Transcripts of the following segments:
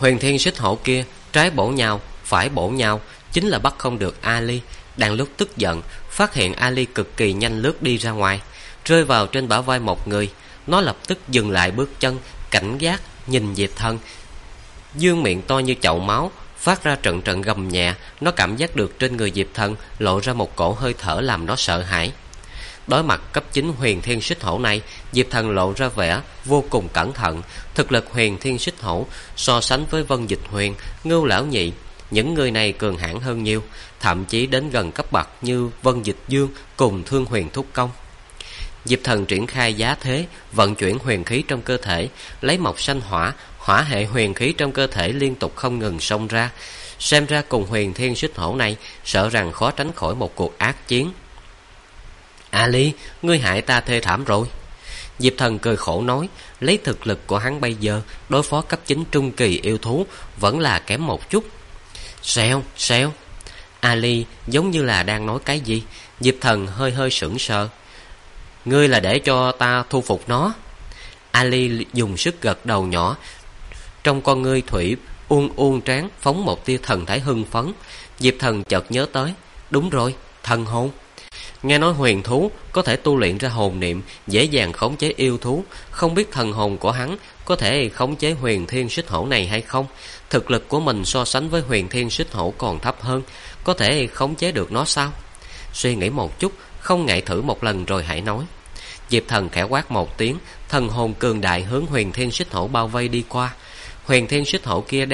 Huyền Thiên Xích Hổ kia trái bổ nhào phải bổ nhào, chính là bắt không được Ali. Đang lúc tức giận, phát hiện Ali cực kỳ nhanh lướt đi ra ngoài, rơi vào trên bả vai một người. Nó lập tức dừng lại bước chân, cảnh giác nhìn Diệp Thần. Dương miệng to như chậu máu, phát ra trận trận gầm nhẹ. Nó cảm giác được trên người Diệp Thần lộ ra một cổ hơi thở làm nó sợ hãi. Đối mặt cấp 9 Huyền Thiên Xích Hổ này, Diệp Thần lộ ra vẻ vô cùng cẩn thận. Thực lực Huyền Thiên Xích Hổ so sánh với Vân Dịch Huyền, Ngưu Lão Nhị, những người này cường hãn hơn nhiều, thậm chí đến gần cấp bậc như Vân Dịch Dương cùng Thương Huyền Thúc Công. Diệp Thần triển khai giá thế, vận chuyển huyền khí trong cơ thể, lấy mộc sanh hỏa, hỏa hệ huyền khí trong cơ thể liên tục không ngừng xông ra. Xem ra cùng Huyền Thiên Xích Hổ này sợ rằng khó tránh khỏi một cuộc ác chiến. Ali, ngươi hại ta thê thảm rồi. Diệp Thần cười khổ nói, lấy thực lực của hắn bây giờ đối phó cấp 9 trung kỳ yêu thú vẫn là kém một chút. Xèo. Ali giống như là đang nói cái gì. Diệp Thần hơi sững sờ. Ngươi là để cho ta thu phục nó? Ali dùng sức gật đầu nhỏ, trong con ngươi thủy uôn trán phóng một tia thần thái hưng phấn. Diệp Thần chợt nhớ tới, đúng rồi, thần hồn. Nghe nói huyền thú có thể tu luyện ra hồn niệm, dễ dàng khống chế yêu thú. Không biết thần hồn của hắn có thể khống chế Huyền Thiên Xích Hổ này hay không. Thực lực của mình so sánh với Huyền Thiên Xích Hổ còn thấp hơn, có thể khống chế được nó sao? Suy nghĩ một chút, không ngại thử một lần rồi hãy nói. Diệp Thần khẽ quát một tiếng, thần hồn cường đại hướng Huyền Thiên Xích Hổ bao vây đi qua. Huyền Thiên Xích Hổ kia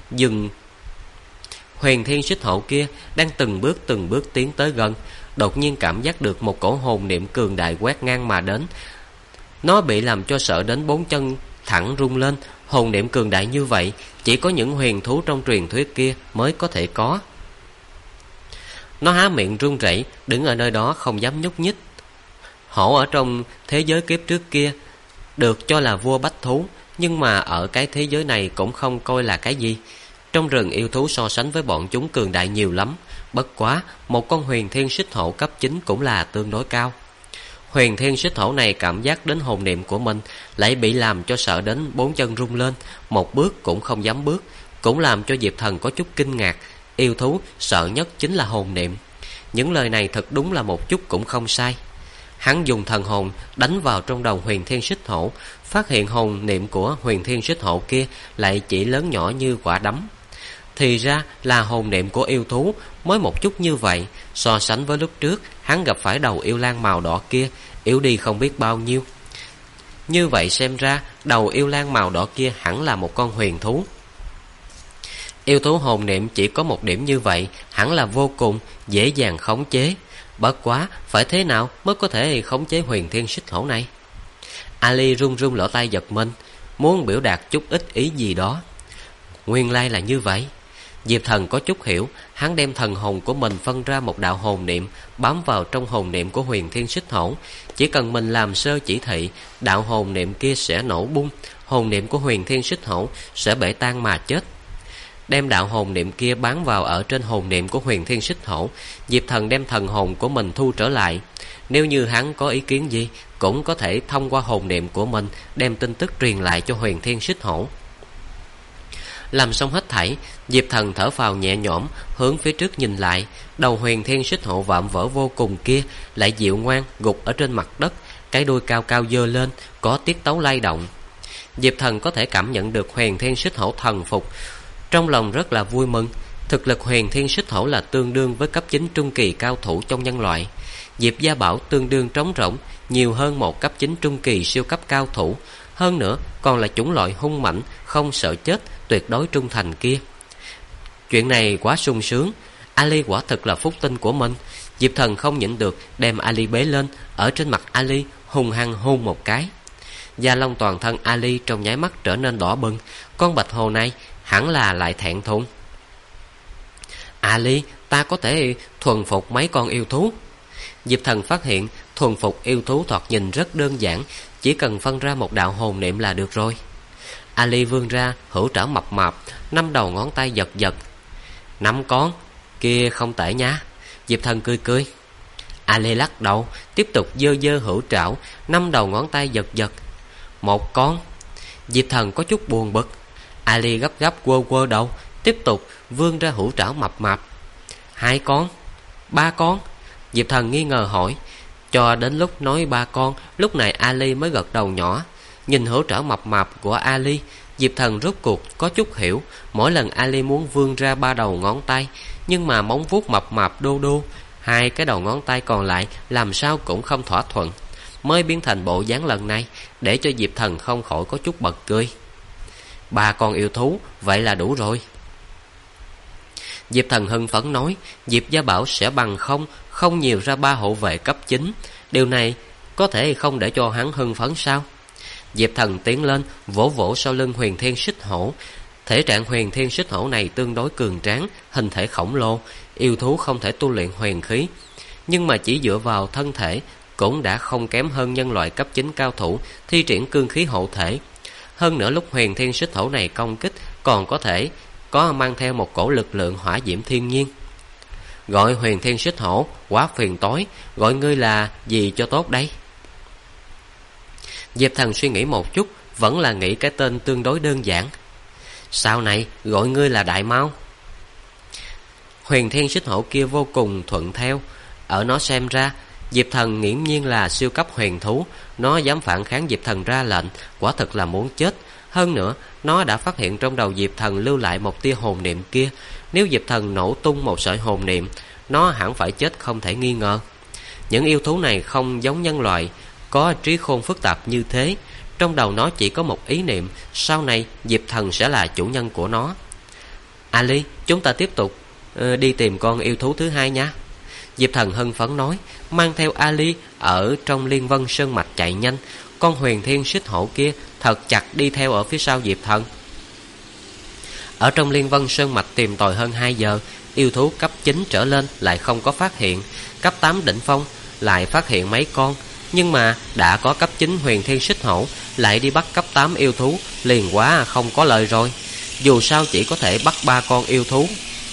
đang từng bước tiến tới gần. Đột nhiên cảm giác được một cổ hồn niệm cường đại quét ngang mà đến. Nó bị làm cho sợ đến bốn chân thẳng rung lên. Hồn niệm cường đại như vậy chỉ có những huyền thú trong truyền thuyết kia mới có thể có. Nó há miệng run rẩy, đứng ở nơi đó không dám nhúc nhích. Hổ ở trong thế giới kiếp trước kia được cho là vua bách thú, nhưng mà ở cái thế giới này cũng không coi là cái gì. Trong rừng yêu thú so sánh với bọn chúng cường đại nhiều lắm. Bất quá một con Huyền Thiên Xích Hổ cấp 9 cũng là tương đối cao. Huyền Thiên Xích Hổ này cảm giác đến hồn niệm của mình, lại bị làm cho sợ đến bốn chân rung lên, một bước cũng không dám bước, cũng làm cho Diệp Thần có chút kinh ngạc. Yêu thú sợ nhất chính là hồn niệm. Những lời này thật đúng là một chút cũng không sai. Hắn dùng thần hồn đánh vào trong đầu Huyền Thiên Xích Hổ, phát hiện hồn niệm của Huyền Thiên Xích Hổ kia lại chỉ lớn nhỏ như quả đấm. Thì ra là hồn niệm của yêu thú mới một chút như vậy. So sánh với lúc trước hắn gặp phải đầu yêu lang màu đỏ kia, yếu đi không biết bao nhiêu. Như vậy xem ra đầu yêu lang màu đỏ kia hẳn là một con huyền thú. Yêu thú hồn niệm chỉ có một điểm như vậy, hẳn là vô cùng dễ dàng khống chế. Bất quá phải thế nào mới có thể khống chế Huyền Thiên Xích Hổ này? Ali run run lỗ tai giật mình, muốn biểu đạt chút ít ý gì đó. Nguyên lai là như vậy. Diệp Thần có chút hiểu, hắn đem thần hồn của mình phân ra một đạo hồn niệm bám vào trong hồn niệm của Huyền Thiên Xích Hổ. Chỉ cần mình làm sơ chỉ thị, đạo hồn niệm kia sẽ nổ bung, hồn niệm của Huyền Thiên Xích Hổ sẽ bể tan mà chết. Đem đạo hồn niệm kia bám vào ở trên hồn niệm của Huyền Thiên Xích Hổ, Diệp Thần đem thần hồn của mình thu trở lại. Nếu như hắn có ý kiến gì, cũng có thể thông qua hồn niệm của mình đem tin tức truyền lại cho Huyền Thiên Xích Hổ. Làm xong hết thảy, Diệp Thần thở phào nhẹ nhõm, hướng phía trước nhìn lại. Đầu Huyền Thiên Xích Hổ vạm vỡ vô cùng kia lại dịu ngoan gục ở trên mặt đất, cái đuôi cao cao giơ lên, có tiết tấu lay động. Diệp Thần có thể cảm nhận được Huyền Thiên Xích Hổ thần phục, trong lòng rất là vui mừng. Thực lực Huyền Thiên Xích Hổ là tương đương với cấp 9 trung kỳ cao thủ trong nhân loại. Diệp Gia Bảo tương đương trống rỗng, nhiều hơn một cấp 9 trung kỳ siêu cấp cao thủ. Hơn nữa còn là chủng loại hung mãnh, không sợ chết, tuyệt đối trung thành kia. Chuyện này quá sung sướng. Ali quả thực là phúc tinh của mình. Diệp Thần không nhịn được đem Ali bế lên, ở trên mặt Ali hung hăng hôn một cái. Da lông toàn thân Ali trong nháy mắt trở nên đỏ bừng. Con bạch hồ này hẳn là lại thẹn thùng. Ali, ta có thể thuần phục mấy con yêu thú. Diệp Thần phát hiện thuần phục yêu thú thoạt nhìn rất đơn giản, chỉ cần phân ra một đạo hồn niệm là được rồi. Ali vươn ra hữu trảo mập mạp, 5 đầu ngón tay giật giật. 5 con, kia không tệ nha. Diệp Thần cười cười. Ali lắc đầu, tiếp tục giơ giơ hữu trảo, 5 đầu ngón tay giật giật. 1 con. Diệp Thần có chút buồn bực. Ali gấp gáp quơ quơ đầu, tiếp tục vươn ra hữu trảo mập mạp. 2 con? 3 con? Diệp Thần nghi ngờ hỏi. Cho đến lúc nói 3 con, lúc này Ali mới gật đầu nhỏ. Nhìn hữu trảo mập mạp của Ali, Diệp Thần rốt cuộc có chút hiểu. Mỗi lần Ali muốn vươn ra 3 đầu ngón tay, nhưng mà móng vuốt mập mạp đô đô, 2 cái đầu ngón tay còn lại làm sao cũng không thỏa thuận, mới biến thành bộ dáng lần này, để cho Diệp Thần không khỏi có chút bật cười. 3 con yêu thú, vậy là đủ rồi. Diệp Thần hưng phấn nói, Diệp Gia Bảo sẽ bằng không nhiều ra 3 hộ vệ cấp 9. Điều này có thể không để cho hắn hưng phấn sao? Diệp Thần tiến lên, vỗ vỗ sau lưng Huyền Thiên Xích Hổ. Thể trạng Huyền Thiên Xích Hổ này tương đối cường tráng, hình thể khổng lồ, yêu thú không thể tu luyện huyền khí, nhưng mà chỉ dựa vào thân thể cũng đã không kém hơn nhân loại cấp 9 cao thủ thi triển cương khí hộ thể. Hơn nữa lúc Huyền Thiên Xích Hổ này công kích còn có thể có mang theo một cổ lực lượng hỏa diễm thiên nhiên. Gọi Huyền Thiên Xích Hổ quá phiền toái, gọi ngươi là gì cho tốt đây? Diệp Thần suy nghĩ một chút, vẫn là nghĩ cái tên tương đối đơn giản. Sau này gọi ngươi là Đại Mao. Huyền Thiên Xích Hổ kia vô cùng thuận theo. Ở nó xem ra, Diệp Thần nghiễm nhiên là siêu cấp huyền thú. Nó dám phản kháng Diệp Thần ra lệnh, quả thực là muốn chết. Hơn nữa, nó đã phát hiện trong đầu Diệp Thần lưu lại một tia hồn niệm kia. Nếu Diệp Thần nổ tung một sợi hồn niệm, nó hẳn phải chết không thể nghi ngờ. Những yêu thú này không giống nhân loại, có trí khôn phức tạp như thế. Trong đầu nó chỉ có một ý niệm, sau này Diệp Thần sẽ là chủ nhân của nó. Ali, chúng ta tiếp tục đi tìm con yêu thú thứ 2 nha. Diệp Thần hưng phấn nói, mang theo Ali ở trong Liên Vân Sơn Mạch chạy nhanh. Con Huyền Thiên Xích Hổ kia thật chặt đi theo ở phía sau Diệp Thần. Ở trong Liên Vân Sơn Mạch tìm tòi hơn 2 giờ, yêu thú cấp 9 trở lên lại không có phát hiện. Cấp 8 đỉnh phong lại phát hiện mấy con, nhưng mà đã có cấp 9 Huyền Thiên Xích Hổ lại đi bắt cấp 8 yêu thú, liền quá không có lời rồi. Dù sao chỉ có thể bắt 3 con yêu thú.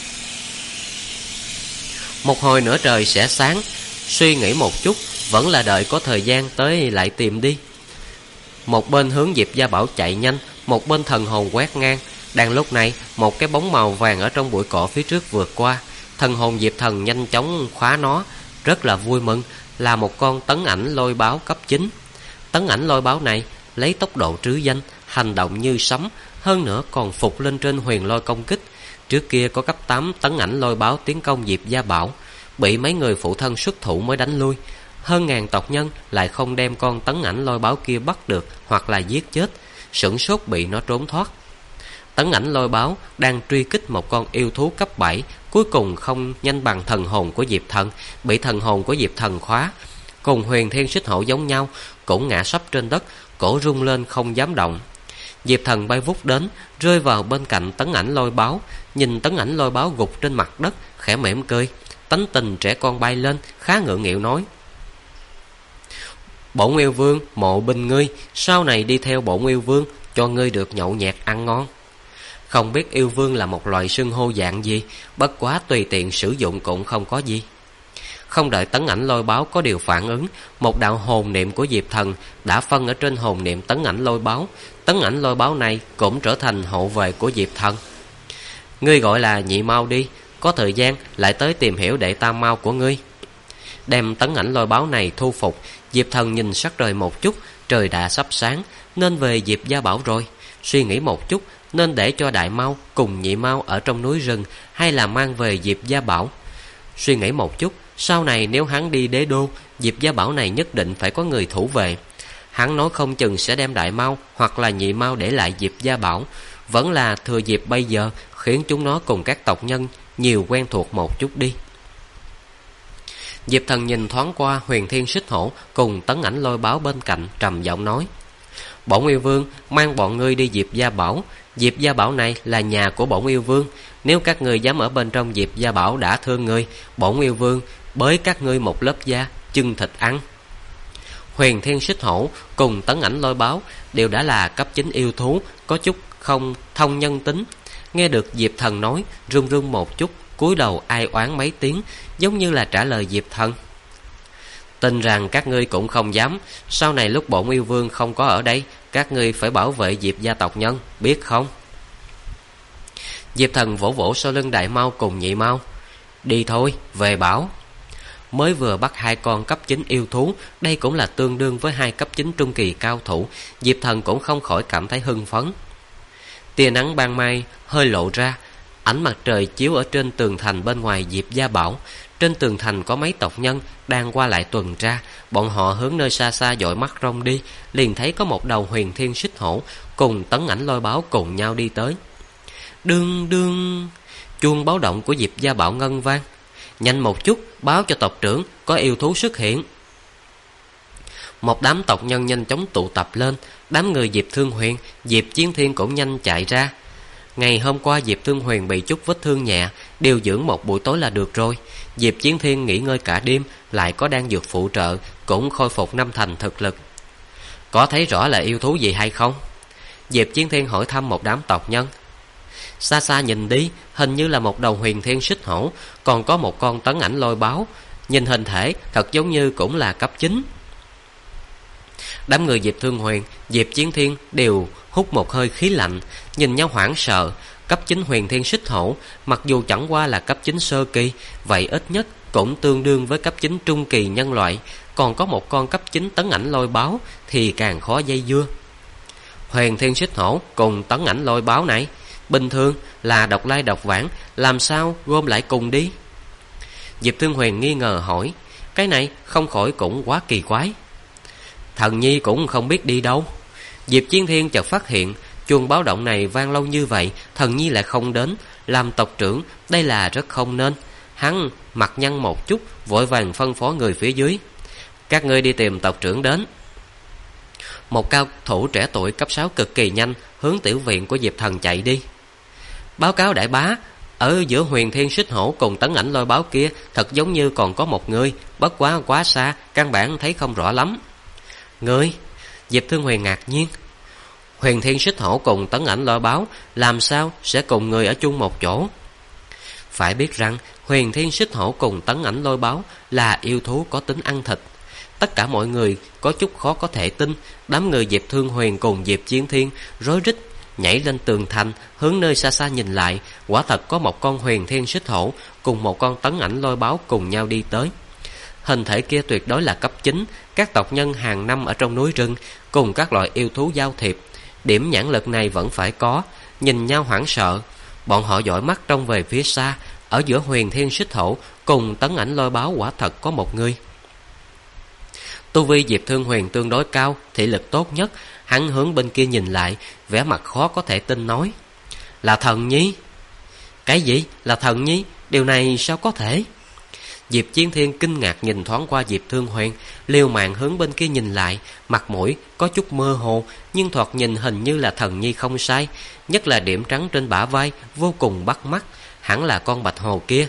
Một hồi nữa trời sẽ sáng, suy nghĩ một chút, vẫn là đợi có thời gian tới lại tìm đi. Một bên hướng Diệp Gia Bảo chạy nhanh, một bên thần hồn quét ngang. Đang lúc này, một cái bóng màu vàng ở trong bụi cỏ phía trước vượt qua. Thần hồn Diệp Thần nhanh chóng khóa nó, rất là vui mừng, là một con tấn ảnh lôi báo cấp 9. Tấn ảnh lôi báo này lấy tốc độ trứ danh, hành động như sấm, hơn nữa còn phục lên trên huyền lôi công kích. Trước kia có cấp 8 tấn ảnh lôi báo tiến công Diệp Gia Bảo, bị mấy người phụ thân xuất thủ mới đánh lui. Hơn ngàn tộc nhân lại không đem con tấn ảnh lôi báo kia bắt được hoặc là giết chết, sửng sốt bị nó trốn thoát. Tấn ảnh lôi báo đang truy kích một con yêu thú cấp 7, cuối cùng không nhanh bằng thần hồn của Diệp Thần, bị thần hồn của Diệp Thần khóa. Cùng Huyền Thiên Xích Hổ giống nhau, cũng ngã sấp trên đất, cổ rung lên không dám động. Diệp Thần bay vút đến, rơi vào bên cạnh tấn ảnh lôi báo, nhìn tấn ảnh lôi báo gục trên mặt đất, khẽ mỉm cười, tánh tình trẻ con bay lên, khá ngượng nghịu nói: Bổn yêu vương mộ binh ngươi, sau này đi theo bổn yêu vương, cho ngươi được nhậu nhẹt ăn ngon. Không biết yêu vương là một loại xưng hô dạng gì, bất quá tùy tiện sử dụng cũng không có gì. Không đợi tấn ảnh lôi báo có điều phản ứng, một đạo hồn niệm của Diệp Thần đã phân ở trên hồn niệm tấn ảnh lôi báo. Tấn ảnh lôi báo này cũng trở thành hộ vệ của Diệp Thần. Ngươi gọi là Nhị Mao đi, có thời gian lại tới tìm hiểu đệ tam Mao của ngươi. Đem tấn ảnh lôi báo này thu phục, Diệp Thần nhìn sắc trời một chút, trời đã sắp sáng, nên về Diệp Gia Bảo rồi. Suy nghĩ một chút, nên để cho Đại Mao cùng Nhị Mao ở trong núi rừng, hay là mang về Diệp Gia Bảo. Suy nghĩ một chút, sau này nếu hắn đi đế đô, Diệp Gia Bảo này nhất định phải có người thủ vệ. Hắn nói không chừng sẽ đem Đại Mao hoặc là Nhị Mao để lại Diệp Gia Bảo. Vẫn là thừa dịp bây giờ, khiến chúng nó cùng các tộc nhân nhiều quen thuộc một chút đi. Diệp Thần nhìn thoáng qua Huyền Thiên Xích Hổ cùng tấn ảnh lôi báo bên cạnh, trầm giọng nói: Bổn yêu vương mang bọn ngươi đi Diệp Gia Bảo. Diệp Gia Bảo này là nhà của bổn yêu vương, nếu các ngươi dám ở bên trong Diệp Gia Bảo đã thương ngươi, bổn yêu vương bới các ngươi một lớp da, chân thịt ăn. Huyền Thiên Xích Hổ cùng tấn ảnh lôi báo đều đã là cấp 9 yêu thú, có chút không thông nhân tính. Nghe được Diệp Thần nói, run run một chút, cúi đầu ai oán mấy tiếng, giống như là trả lời Diệp Thần: Tin rằng các ngươi cũng không dám, sau này lúc bổn yêu vương không có ở đây, các ngươi phải bảo vệ Diệp gia tộc nhân, biết không? Diệp Thần vỗ vỗ sau lưng Đại Mao cùng Nhị Mao. Đi thôi, về bảo. Mới vừa bắt 2 con cấp 9 yêu thú, đây cũng là tương đương với 2 cấp 9 trung kỳ cao thủ. Diệp Thần cũng không khỏi cảm thấy hưng phấn. Tia nắng ban mai hơi lộ ra, ánh mặt trời chiếu ở trên tường thành bên ngoài Diệp Gia Bảo. Trên tường thành có mấy tộc nhân đang qua lại tuần tra. Bọn họ hướng nơi xa xa dội mắt rong đi, liền thấy có một đầu Huyền Thiên Xích Hổ cùng Tấn Ảnh Lôi Báo cùng nhau đi tới. Đương đương, chuông báo động của Diệp Gia Bảo ngân vang. Nhanh một chút, báo cho tộc trưởng có yêu thú xuất hiện. Một đám tộc nhân nhanh chóng tụ tập lên. Đám người Diệp Thương Huyền, Diệp Chiến Thiên cũng nhanh chạy ra. Ngày hôm qua Diệp Thương Huyền bị chút vết thương nhẹ, điều dưỡng một buổi tối là được rồi. Diệp Chiến Thiên nghỉ ngơi cả đêm, lại có đan dược phụ trợ, cũng khôi phục 5 thành thực lực. Có thấy rõ là yêu thú gì hay không? Diệp Chiến Thiên hỏi thăm một đám tộc nhân. Xa xa nhìn đi, hình như là một đầu Huyền Thiên Xích Hổ, còn có một con Tấn Ảnh Lôi Báo. Nhìn hình thể thật giống như cũng là cấp 9. Đám người Diệp Thương Huyền, Diệp Chiến Thiên đều hút một hơi khí lạnh, nhìn nhau hoảng sợ. Cấp 9 Huyền Thiên Xích Hổ, mặc dù chẳng qua là cấp 9 sơ kỳ, vậy ít nhất cũng tương đương với cấp 9 trung kỳ nhân loại. Còn có một con cấp 9 Tấn Ảnh Lôi Báo thì càng khó dây dưa. Huyền Thiên Xích Hổ cùng Tấn Ảnh Lôi Báo này bình thường là độc lai độc vãng, làm sao gom lại cùng đi? Diệp Thương Huyền nghi ngờ hỏi. Cái này không khỏi cũng quá kỳ quái. Thần Nhi cũng không biết đi đâu. Diệp Chiến Thiên chợt phát hiện chuông báo động này vang lâu như vậy, Thần Nhi lại không đến. Làm tộc trưởng đây là rất không nên. Hắn mặt nhăn một chút, vội vàng phân phó người phía dưới. Các ngươi đi tìm tộc trưởng đến. Một cao thủ trẻ tuổi cấp 6 cực kỳ nhanh hướng tiểu viện của Diệp Thần chạy đi. Báo cáo đại bá, ở giữa Huyền Thiên Xích Hổ cùng Tấn Ảnh Lôi Báo kia thật giống như còn có một người, bất quá xa, căn bản thấy không rõ lắm. Người? Diệp Thương Huyền ngạc nhiên. Huyền Thiên Xích Hổ cùng Tấn Ảnh Lôi Báo làm sao sẽ cùng người ở chung một chỗ? Phải biết rằng Huyền Thiên Xích Hổ cùng Tấn Ảnh Lôi Báo là yêu thú có tính ăn thịt. Tất cả mọi người có chút khó có thể tin. Đám người Diệp Thương Huyền cùng Diệp Chiến Thiên rối rít nhảy lên tường thành, hướng nơi xa xa nhìn lại. Quả thật có một con Huyền Thiên Xích Hổ cùng một con Tấn Ảnh Lôi Báo cùng nhau đi tới. Hình thể kia tuyệt đối là cấp 9. Các tộc nhân hàng năm ở trong núi rừng cùng các loại yêu thú giao thiệp, điểm nhãn lực này vẫn phải có. Nhìn nhau hoảng sợ, bọn họ dõi mắt trông về phía xa. Ở giữa Huyền Thiên Xích Hổ cùng Tấn Ảnh Lôi Báo quả thật có một người. Tu vi Diệp Thương Huyền tương đối cao, thị lực tốt nhất. Hắn hướng bên kia nhìn lại, vẻ mặt khó có thể tin nói. Là Thần Nhi? Cái gì? Là Thần Nhi? Điều này sao có thể? Diệp Chiến Thiên kinh ngạc nhìn thoáng qua Diệp Thương Huyền, liều mạng hướng bên kia nhìn lại. Mặt mũi có chút mơ hồ, nhưng thoạt nhìn hình như là Thần Nhi không sai. Nhất là điểm trắng trên bả vai vô cùng bắt mắt, hẳn là con bạch hồ kia.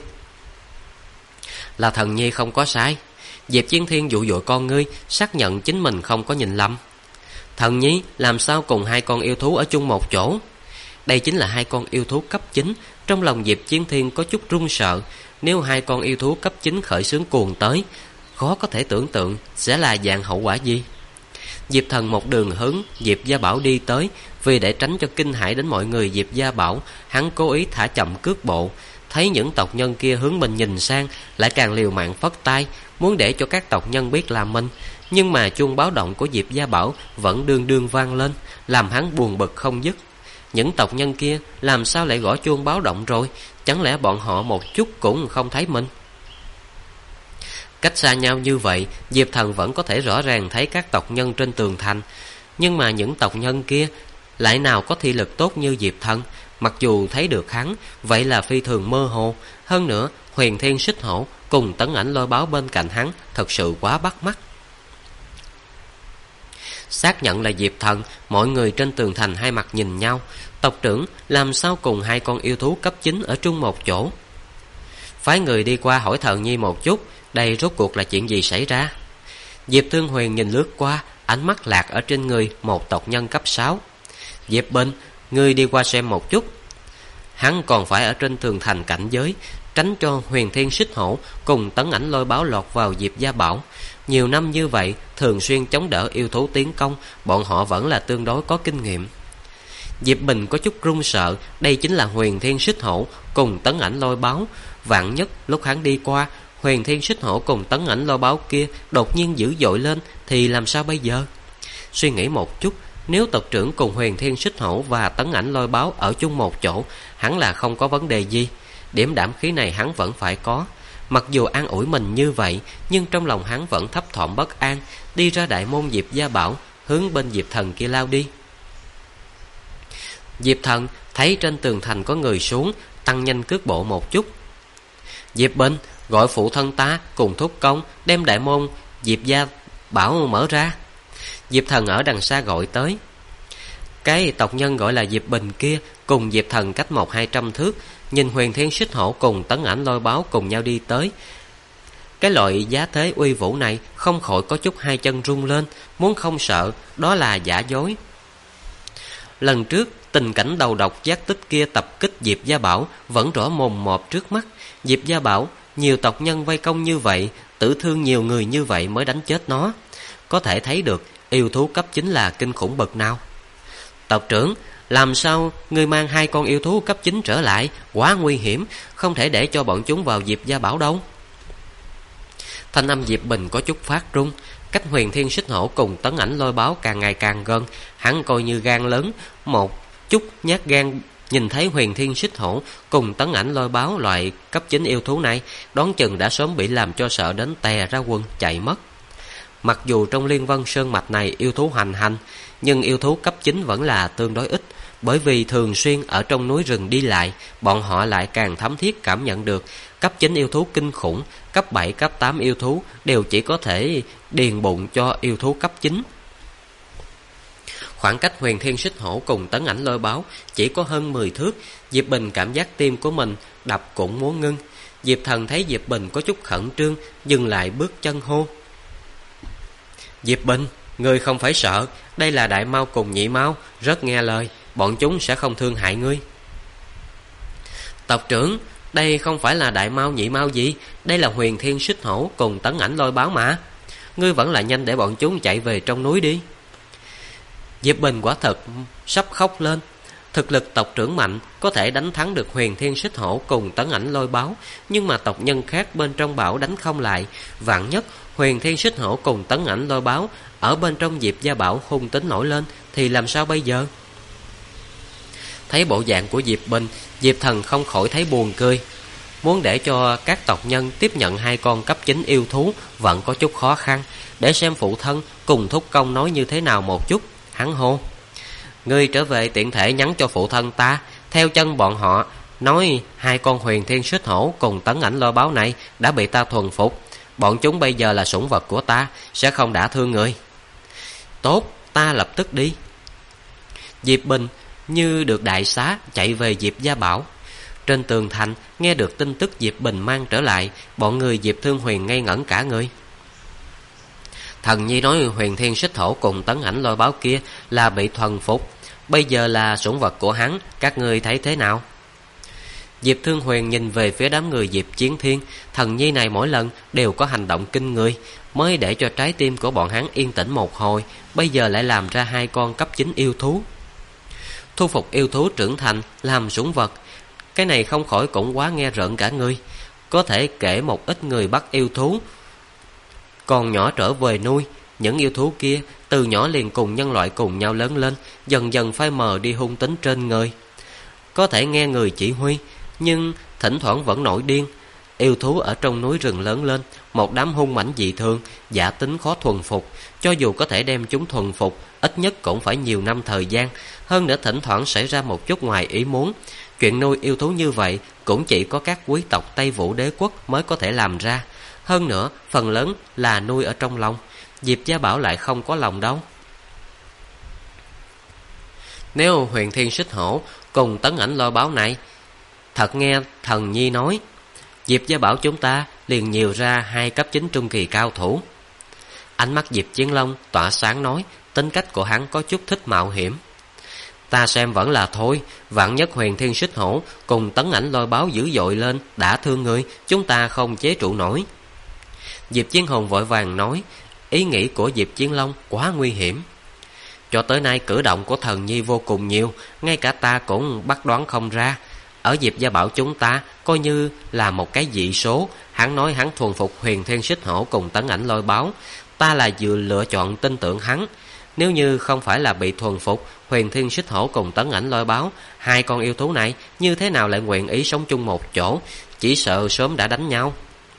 Là Thần Nhi không có sai. Diệp Chiến Thiên dụ dội con ngươi, xác nhận chính mình không có nhìn lầm. Thần Nhi làm sao cùng 2 con yêu thú ở chung một chỗ? Đây chính là 2 con yêu thú cấp 9. Trong lòng Diệp Chiến Thiên có chút run sợ. Nếu 2 con yêu thú cấp 9 khởi xướng cuồng tới, khó có thể tưởng tượng sẽ là dạng hậu quả gì. Diệp Thần một đường hướng Diệp Gia Bảo đi tới. Vì để tránh cho kinh hãi đến mọi người Diệp Gia Bảo, hắn cố ý thả chậm cước bộ. Thấy những tộc nhân kia hướng mình nhìn sang, lại càng liều mạng phất tay, muốn để cho các tộc nhân biết là mình. Nhưng mà chuông báo động của Diệp Gia Bảo vẫn đương đương vang lên, làm hắn buồn bực không dứt. Những tộc nhân kia làm sao lại gõ chuông báo động rồi? Chẳng lẽ bọn họ một chút cũng không thấy mình? Cách xa nhau như vậy, Diệp Thần vẫn có thể rõ ràng thấy các tộc nhân trên tường thành. Nhưng mà những tộc nhân kia lại nào có thị lực tốt như Diệp Thần. Mặc dù thấy được hắn, vậy là phi thường mơ hồ. Hơn nữa, Huyền Thiên Xích Hổ cùng Tấn Ảnh Lôi Báo bên cạnh hắn thật sự quá bắt mắt. Xác nhận là Diệp Thần, mọi người trên tường thành hai mặt nhìn nhau. Tộc trưởng làm sao cùng 2 con yêu thú cấp 9 ở chung một chỗ? Phái người đi qua hỏi Thần Nhi một chút, đây rốt cuộc là chuyện gì xảy ra? Diệp Thương Huyền nhìn lướt qua, ánh mắt lạc ở trên người một tộc nhân cấp 6. Diệp Bình, ngươi đi qua xem một chút. Hắn còn phải ở trên tường thành cảnh giới, tránh cho Huyền Thiên Xích Hổ cùng Tấn Ảnh Lôi Báo lọt vào Diệp Gia Bảo. Nhiều năm như vậy, thường xuyên chống đỡ yêu thú tiến công, bọn họ vẫn là tương đối có kinh nghiệm. Diệp Bình có chút run sợ. Đây chính là Huyền Thiên Xích Hổ cùng Tấn Ảnh Lôi Báo. Vạn nhất lúc hắn đi qua, Huyền Thiên Xích Hổ cùng Tấn Ảnh Lôi Báo kia đột nhiên dữ dội lên thì làm sao bây giờ? Suy nghĩ một chút, nếu tộc trưởng cùng Huyền Thiên Xích Hổ và Tấn Ảnh Lôi Báo ở chung một chỗ, hẳn là không có vấn đề gì. Điểm đảm khí này hắn vẫn phải có. Mặc dù an ủi mình như vậy, nhưng trong lòng hắn vẫn thấp thỏm bất an. Đi ra đại môn Diệp Gia Bảo, hướng bên Diệp Thần kia lao đi. Diệp Thần thấy trên tường thành có người xuống, tăng nhanh cước bộ một chút. Diệp Bình, gọi phụ thân ta cùng thúc công đem đại môn Diệp Gia Bảo mở ra. Diệp Thần ở đằng xa gọi tới. Cái tộc nhân gọi là Diệp Bình kia cùng Diệp Thần cách 100-200 thước, nhìn Huyền Thiên Xích Hổ cùng Tấn Ảnh Lôi Báo cùng nhau đi tới. Cái loại giá thế uy vũ này không khỏi có chút hai chân rung lên, muốn không sợ đó là giả dối. Lần trước tình cảnh đầu độc giác tích kia tập kích Diệp Gia Bảo vẫn rõ mồn một trước mắt. Diệp Gia Bảo nhiều tộc nhân vây công như vậy, tử thương nhiều người như vậy mới đánh chết nó. Có thể thấy được yêu thú cấp 9 là kinh khủng bậc nào. Tộc trưởng, làm sao ngươi mang 2 con yêu thú cấp 9 trở lại? Quá nguy hiểm, không thể để cho bọn chúng vào Diệp Gia Bảo đâu. Thanh âm Diệp Bình có chút phát run. Cách Huyền Thiên Xích Hổ cùng Tấn Ảnh Lôi Báo càng ngày càng gần, hắn coi như gan lớn, một chút nhát gan nhìn thấy Huyền Thiên Xích Hổ cùng Tấn Ảnh Lôi Báo loại cấp 9 yêu thú này, đoán chừng đã sớm bị làm cho sợ đến tè ra quần chạy mất. Mặc dù trong Liên Vân Sơn Mạch này yêu thú hoành hành, nhưng yêu thú cấp 9 vẫn là tương đối ít. Bởi vì thường xuyên ở trong núi rừng đi lại, bọn họ lại càng thấm thiết cảm nhận được cấp 9 yêu thú kinh khủng, cấp 7, cấp 8 yêu thú đều chỉ có thể điền bụng cho yêu thú cấp 9. Khoảng cách Huyền Thiên Xích Hổ cùng Tấn Ảnh Lôi Báo chỉ có hơn 10 thước. Diệp Bình cảm giác tim của mình đập cũng muốn ngưng. Diệp Thần thấy Diệp Bình có chút khẩn trương, dừng lại bước chân hô. Diệp Bình, ngươi không phải sợ, đây là Đại Mao cùng Nhị Mao, rất nghe lời, bọn chúng sẽ không thương hại ngươi. Tộc trưởng, đây không phải là Đại Mao Nhị Mao gì, đây là Huyền Thiên Xích Hổ cùng Tấn Ảnh Lôi Báo mà. Ngươi vẫn là nhanh để bọn chúng chạy về trong núi đi. Diệp Bình quả thật sắp khóc lên. Thực lực tộc trưởng mạnh, có thể đánh thắng được Huyền Thiên Xích Hổ cùng Tấn Ảnh Lôi Báo, nhưng mà tộc nhân khác bên trong bảo đánh không lại. Vạn nhất Huyền Thiên Xích Hổ cùng Tấn Ảnh Lôi Báo ở bên trong Diệp Gia Bảo hung tính nổi lên thì làm sao bây giờ? Thấy bộ dạng của Diệp Bình, Diệp Thần không khỏi thấy buồn cười. Muốn để cho các tộc nhân tiếp nhận 2 con cấp 9 yêu thú vẫn có chút khó khăn. Để xem phụ thân cùng thúc công nói như thế nào một chút. Hắn hô, ngươi trở về tiện thể nhắn cho phụ thân ta, theo chân bọn họ nói 2 con Huyền Thiên Xích Hổ cùng Tấn Ảnh Lôi Báo này đã bị ta thuần phục. Bọn chúng bây giờ là sủng vật của ta, sẽ không đả thương người. Tốt, ta lập tức đi. Diệp Bình như được đại xá chạy về Diệp Gia Bảo. Trên tường thành nghe được tin tức Diệp Bình mang trở lại, bọn người Diệp Thương Huyền ngây ngẩn cả người. Thần nhi nói Huyền Thiên Xích Hổ cùng Tấn Ảnh Lôi Báo kia là bị thuần phục, bây giờ là sủng vật của hắn, các ngươi thấy thế nào? Diệp Thương Huyền nhìn về phía đám người Diệp Chiến Thiên. Thần nhi này mỗi lần đều có hành động kinh người, mới để cho trái tim của bọn hắn yên tĩnh một hồi, bây giờ lại làm ra 2 con cấp 9 yêu thú. Thu phục yêu thú trưởng thành làm sủng vật, cái này không khỏi cũng quá nghe rợn cả người. Có thể kể một ít người bắt yêu thú còn nhỏ trở về nuôi. Những yêu thú kia từ nhỏ liền cùng nhân loại cùng nhau lớn lên, dần dần phai mờ đi hung tính trên người. Có thể nghe người chỉ huy, nhưng thỉnh thoảng vẫn nổi điên. Yêu thú ở trong núi rừng lớn lên, một đám hung mãnh dị thường, giả tính khó thuần phục. Cho dù có thể đem chúng thuần phục, ít nhất cũng phải nhiều năm thời gian. Hơn nữa thỉnh thoảng xảy ra một chút ngoài ý muốn. Chuyện nuôi yêu thú như vậy cũng chỉ có các quý tộc Tây Vũ Đế quốc mới có thể làm ra. Hơn nữa phần lớn là nuôi ở trong lòng. Diệp Gia Bảo lại không có lòng đâu. Nếu Huyền Thiên Xích Hổ cùng Tấn Ảnh Lôi Báo này thật nghe thần nhi nói, Diệp Gia Bảo chúng ta liền nhiều ra 2 cấp 9 trung kỳ cao thủ. Ánh mắt Diệp Chiến Long tỏa sáng nói, tính cách của hắn có chút thích mạo hiểm. Ta xem vẫn là thôi, vạn nhất Huyền Thiên Xích Hổ cùng Tấn Ảnh Lôi Báo dữ dội lên đã thương người, chúng ta không chế trụ nổi. Diệp Chiến Hùng vội vàng nói, ý nghĩ của Diệp Chiến Long quá nguy hiểm. Cho tới nay cử động của Thần Nhi vô cùng nhiều, ngay cả ta cũng bắt đoán không ra. Ở Diệp Gia Bảo chúng ta coi như là một cái dị số. Hắn nói hắn thuần phục Huyền Thiên Xích Hổ cùng Tấn Ảnh Lôi Báo, ta là vừa lựa chọn tin tưởng hắn. Nếu như không phải là bị thuần phục Huyền Thiên Xích Hổ cùng Tấn Ảnh Lôi Báo, hai con yêu thú này như thế nào lại nguyện ý sống chung một chỗ, chỉ sợ sớm đã đánh nhau.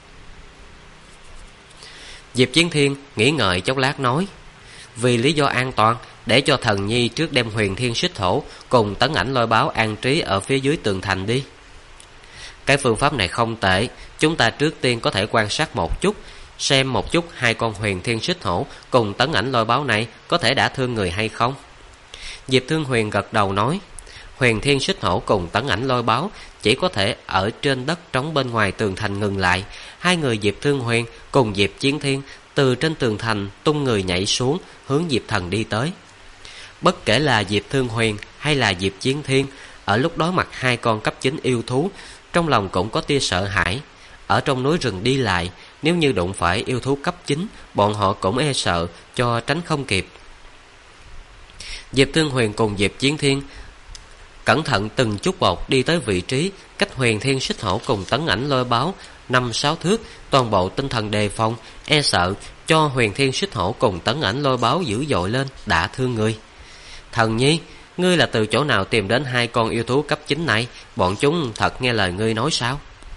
Diệp Chiến Thiên nghĩ ngợi chốc lát nói, vì lý do an toàn, để cho Thần Nhi trước đem Huyền Thiên Xích Hổ cùng Tấn Ảnh Lôi Báo an trí ở phía dưới tường thành đi. Cái phương pháp này không tệ, chúng ta trước tiên có thể quan sát một chút, xem một chút hai con Huyền Thiên Xích Hổ cùng Tấn Ảnh Lôi Báo này có thể đả thương người hay không. Diệp Thương Huyền gật đầu nói, Huyền Thiên Xích Hổ cùng Tấn Ảnh Lôi Báo chỉ có thể ở trên đất trống bên ngoài tường thành ngừng lại. Hai người Diệp Thương Huyền cùng Diệp Chiến Thiên từ trên tường thành tung người nhảy xuống, hướng Diệp Thần đi tới. Bất kể là Diệp Thương Huyền hay là Diệp Chiến Thiên, ở lúc đối mặt hai con cấp 9 yêu thú, trong lòng cũng có tia sợ hãi. Ở trong núi rừng đi lại, nếu như đụng phải yêu thú cấp 9, bọn họ cũng e sợ cho tránh không kịp. Diệp Thương Huyền cùng Diệp Chiến Thiên cẩn thận từng chút một đi tới vị trí cách Huyền Thiên Xích Hổ cùng Tấn Ảnh Lôi Báo 5-6 thước, toàn bộ tinh thần đề phòng, e sợ cho Huyền Thiên Xích Hổ cùng Tấn Ảnh Lôi Báo dữ dội lên, đả thương người. Thần Nhi, ngươi là từ chỗ nào tìm đến hai con yêu thú cấp 9 này? Bọn chúng thật nghe lời ngươi nói sao?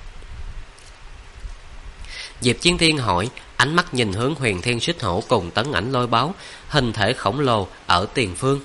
Diệp Chiến Thiên hỏi, ánh mắt nhìn hướng Huyền Thiên Xích Hổ cùng Tấn Ảnh Lôi Báo, hình thể khổng lồ ở tiền phương.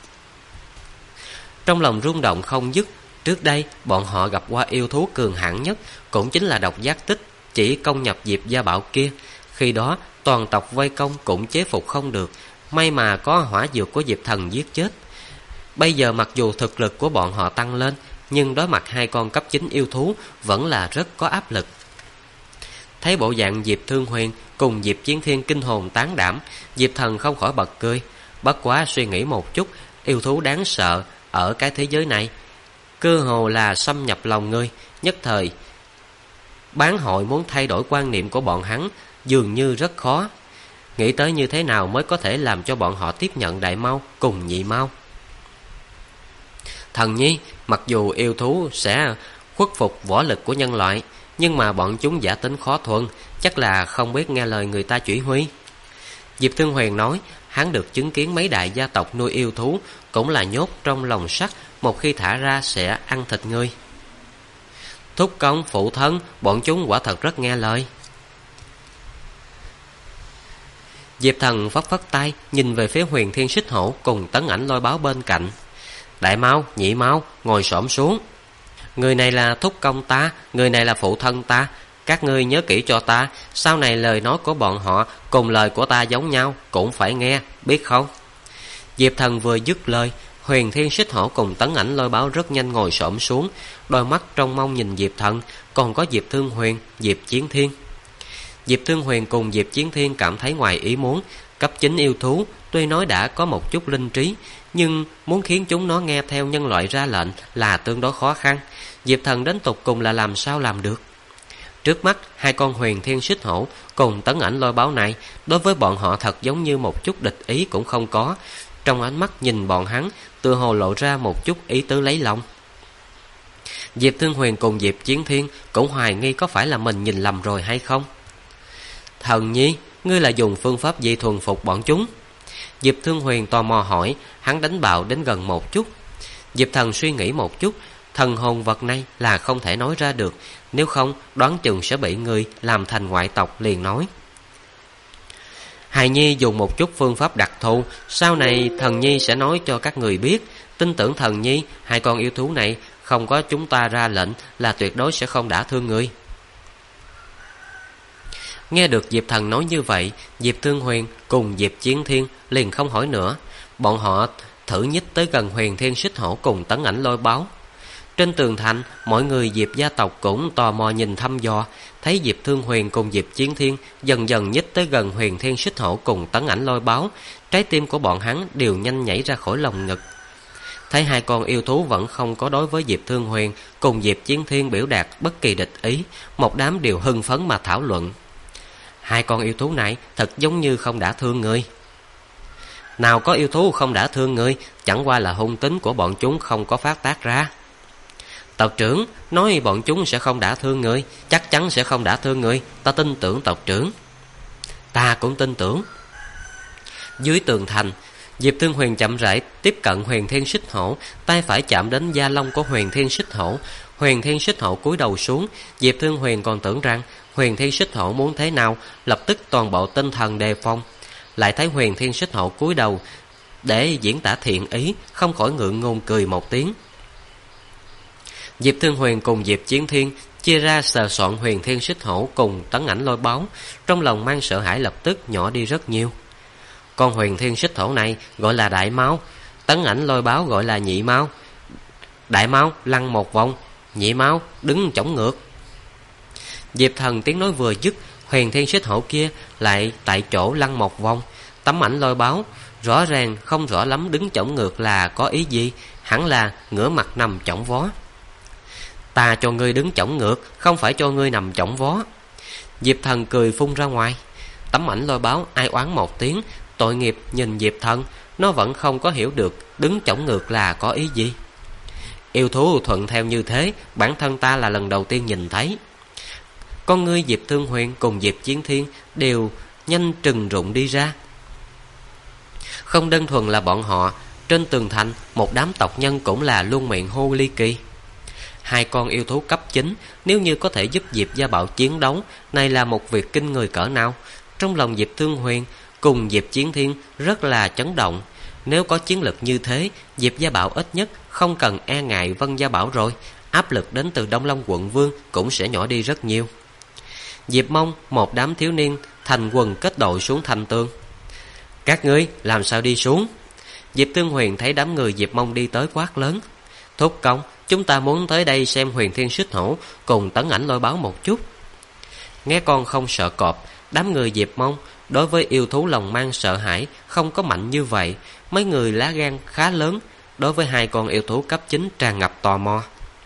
Trong lòng rung động không dứt. Trước đây bọn họ gặp qua yêu thú cường hãn nhất, cũng chính là Độc Giác Tích chỉ công nhập Diệp Gia Bảo kia. Khi đó toàn tộc vây công cũng chế phục không được, may mà có hỏa dược của Diệp Thần giết chết. Bây giờ mặc dù thực lực của bọn họ tăng lên, nhưng đối mặt hai con cấp 9 yêu thú vẫn là rất có áp lực. Thấy bộ dạng Diệp Thương Huyền cùng Diệp Chiến Thiên kinh hồn tán đảm, Diệp Thần không khỏi bật cười. Bất quá suy nghĩ một chút, yêu thú đáng sợ ở cái thế giới này cơ hồ là xâm nhập lòng người. Nhất thời bán hội muốn thay đổi quan niệm của bọn hắn dường như rất khó. Nghĩ tới như thế nào mới có thể làm cho bọn họ tiếp nhận Đại Mao cùng Nhị Mao. Thần Nhi, mặc dù yêu thú sẽ khuất phục võ lực của nhân loại, nhưng mà bọn chúng giả tính khó thuần, chắc là không biết nghe lời người ta chỉ huy. Diệp Thương Huyền nói, hắn được chứng kiến mấy đại gia tộc nuôi yêu thú cũng là nhốt trong lồng sắt, một khi thả ra sẽ ăn thịt người. Thúc công, phụ thân, bọn chúng quả thật rất nghe lời. Diệp Thần phất phất tay, nhìn về phía Huyền Thiên Xích Hổ cùng Tấn Ảnh Lôi Báo bên cạnh. Đại Mao, Nhị Mao, ngồi xổm xuống. Người này là thúc công ta, người này là phụ thân ta. Các ngươi nhớ kỹ cho ta, sau này lời nói của bọn họ cùng lời của ta giống nhau, cũng phải nghe, biết không? Diệp Thần vừa dứt lời, Huyền Thiên Xích Hổ cùng Tấn Ảnh Lôi Báo rất nhanh ngồi xổm xuống, đôi mắt trông mong nhìn Diệp Thần, còn có Diệp Thương Huyền, Diệp Chiến Thiên. Diệp Thương Huyền cùng Diệp Chiến Thiên cảm thấy ngoài ý muốn. Cấp 9 yêu thú tuy nói đã có một chút linh trí, nhưng muốn khiến chúng nó nghe theo nhân loại ra lệnh là tương đối khó khăn. Diệp Thần đến tục cùng là làm sao làm được. Trước mắt hai con Huyền Thiên Xích Hổ cùng Tấn Ảnh Lôi Báo này, đối với bọn họ thật giống như một chút địch ý cũng không có. Trong ánh mắt nhìn bọn hắn tựa hồ lộ ra một chút ý tứ lấy lòng. Diệp Thương Huyền cùng Diệp Chiến Thiên cũng hoài nghi có phải là mình nhìn lầm rồi hay không. Thần Nhi, ngươi là dùng phương pháp gì thuần phục bọn chúng? Diệp Thương Huyền tò mò hỏi, hắn đánh bạo đến gần một chút. Diệp Thần suy nghĩ một chút, thần hồn vật này là không thể nói ra được, nếu không đoán chừng sẽ bị người làm thành ngoại tộc, liền nói. Hài Nhi dùng một chút phương pháp đặc thù, sau này Thần Nhi sẽ nói cho các người biết. Tin tưởng Thần Nhi, hai con yêu thú này không có chúng ta ra lệnh là tuyệt đối sẽ không đả thương người. Nghe được Diệp Thần nói như vậy, Diệp Thương Huyền cùng Diệp Chiến Thiên liền không hỏi nữa. Bọn họ thử nhích tới gần Huyền Thiên Xích Hổ cùng Tấn Ảnh Lôi Báo. Trên tường thành, mọi người Diệp gia tộc cũng tò mò nhìn thăm dò. Thấy Diệp Thương Huyền cùng Diệp Chiến Thiên dần dần nhích tới gần Huyền Thiên Xích Hổ cùng Tấn Ảnh Lôi Báo, trái tim của bọn hắn đều nhanh nhảy ra khỏi lồng ngực. Thấy hai con yêu thú vẫn không có đối với Diệp Thương Huyền cùng Diệp Chiến Thiên biểu đạt bất kỳ địch ý, một đám đều hưng phấn mà thảo luận. Hai con yêu thú này thật giống như không đã thương người. Nào có yêu thú không đả thương ngươi, chẳng qua là hung tính của bọn chúng không có phát tác ra. Tộc trưởng nói bọn chúng sẽ không đả thương ngươi, chắc chắn sẽ không đả thương ngươi, ta tin tưởng tộc trưởng. Ta cũng tin tưởng. Dưới tường thành, Diệp Thương Huyền chậm rãi tiếp cận Huyền Thiên Xích Hổ, tay phải chạm đến da lông của Huyền Thiên Xích Hổ. Huyền Thiên Xích Hổ cúi đầu xuống. Diệp Thương Huyền còn tưởng rằng Huyền Thiên Xích Hổ muốn thế nào, lập tức toàn bộ tinh thần đề phòng. Lại thấy Huyền Thiên Xích Hổ cúi đầu để diễn tả thiện ý, không khỏi ngượng ngùng cười một tiếng. Diệp Thương Huyền cùng Diệp Chiến Thiên chia ra sờ soạn Huyền Thiên Xích Hổ cùng Tấn Ảnh Lôi Báo, trong lòng mang sợ hãi lập tức nhỏ đi rất nhiều. Con Huyền Thiên Xích Hổ này gọi là Đại Mao, Tấn Ảnh Lôi Báo gọi là Nhị Mao. Đại Mao lăn một vòng, Nhị Mao đứng chổng ngược. Diệp Thần tiếng nói vừa dứt, Huyền Thiên Xích Hổ kia lại tại chỗ lăn một vòng. Tấm Ảnh Lôi Báo rõ ràng không rõ lắm đứng chổng ngược là có ý gì, hẳn là ngửa mặt nằm chổng vó. Ta cho ngươi đứng chổng ngược, không phải cho ngươi nằm chổng vó. Diệp Thần cười phun ra ngoài. Tấm Ảnh Lôi Báo ai oán một tiếng, tội nghiệp nhìn Diệp Thần, nó vẫn không có hiểu được đứng chổng ngược là có ý gì. Yêu thú thuận theo như thế, bản thân ta là lần đầu tiên nhìn thấy. Con ngươi Diệp Thương Huyền cùng Diệp Chiến Thiên đều nhanh trừng rụng đi ra. Không đơn thuần là bọn họ, trên tường thành một đám tộc nhân cũng là luôn miệng hô ly kỳ. Hai con yêu thú cấp 9, nếu như có thể giúp Diệp Gia Bảo chiến đấu, này là một việc kinh người cỡ nào. Trong lòng Diệp Thương Huyền cùng Diệp Chiến Thiên rất là chấn động. Nếu có chiến lực như thế, Diệp Gia Bảo ít nhất không cần e ngại Vân Gia Bảo rồi, áp lực đến từ Đông Long quận vương cũng sẽ nhỏ đi rất nhiều. Diệp Mông, một đám thiếu niên thành quần kết đội xuống thành tường. Các ngươi làm sao đi xuống? Diệp Thương Huyền thấy đám người Diệp Mông đi tới quát lớn. Thúc công, chúng ta muốn tới đây xem Huyền Thiên Xích Hổ cùng Tấn Ảnh Lôi Báo một chút. Nghe con không sợ cọp, đám người Diệp Mông đối với yêu thú lòng mang sợ hãi không có mạnh như vậy. Mấy người lá gan khá lớn, đối với hai con yêu thú cấp 9 tràn ngập tò mò.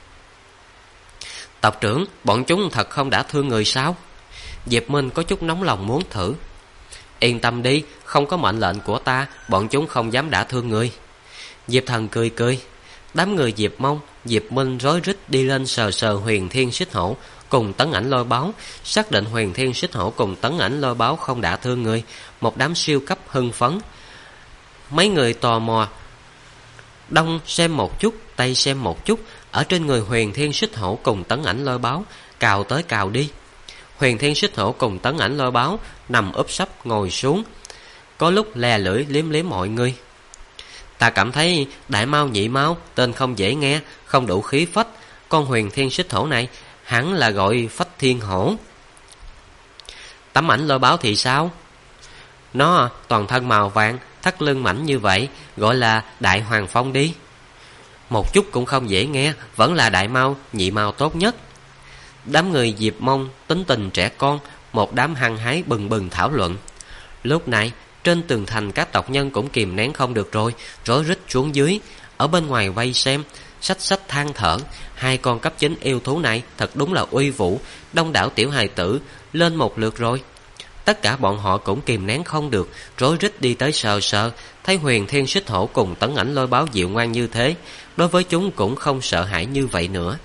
Tộc trưởng, bọn chúng thật không đã thương người sao? Diệp Minh có chút nóng lòng muốn thử. Yên tâm đi, không có mệnh lệnh của ta, bọn chúng không dám đả thương người. Diệp Thần cười cười. Đám người Diệp Mông, Diệp Minh rối rít đi lên sờ sờ Huyền Thiên Xích Hổ cùng Tấn Ảnh Lôi Báo, xác định Huyền Thiên Xích Hổ cùng Tấn Ảnh Lôi Báo không đả thương người. Một đám siêu cấp hưng phấn. Mấy người tò mò, đông xem một chút, tây xem một chút, ở trên người Huyền Thiên Xích Hổ cùng Tấn Ảnh Lôi Báo cào tới cào đi. Huyền Thiên Xích Hổ cùng Tấn Ảnh Lôi Báo nằm úp sấp ngồi xuống, có lúc lè lưỡi liếm liếm mọi người. Ta cảm thấy Đại Mao Nhị Mao tên không dễ nghe, không đủ khí phách. Con Huyền Thiên Xích Hổ này hẳn là gọi Phách Thiên Hổ. Tấm Ảnh Lôi Báo thì sao? Nó toàn thân màu vàng, thắt lưng mảnh như vậy, gọi là Đại Hoàng Phong đi. Một chút cũng không dễ nghe, vẫn là Đại Mao Nhị Mao tốt nhất. Đám người Diệp Mông tính tình trẻ con, một đám hăng hái bừng bừng thảo luận. Lúc này trên tường thành các tộc nhân cũng kìm nén không được rồi, rối rít xuống dưới, ở bên ngoài vây xem, xách xách than thở. Hai con cấp 9 yêu thú này thật đúng là uy vũ, đông đảo tiểu hài tử lên một lượt rồi. Tất cả bọn họ cũng kìm nén không được, rối rít đi tới sờ sờ. Thấy Huyền Thiên Xích Hổ cùng Tấn Ảnh Lôi Báo dịu ngoan như thế, đối với chúng cũng không sợ hãi như vậy nữa.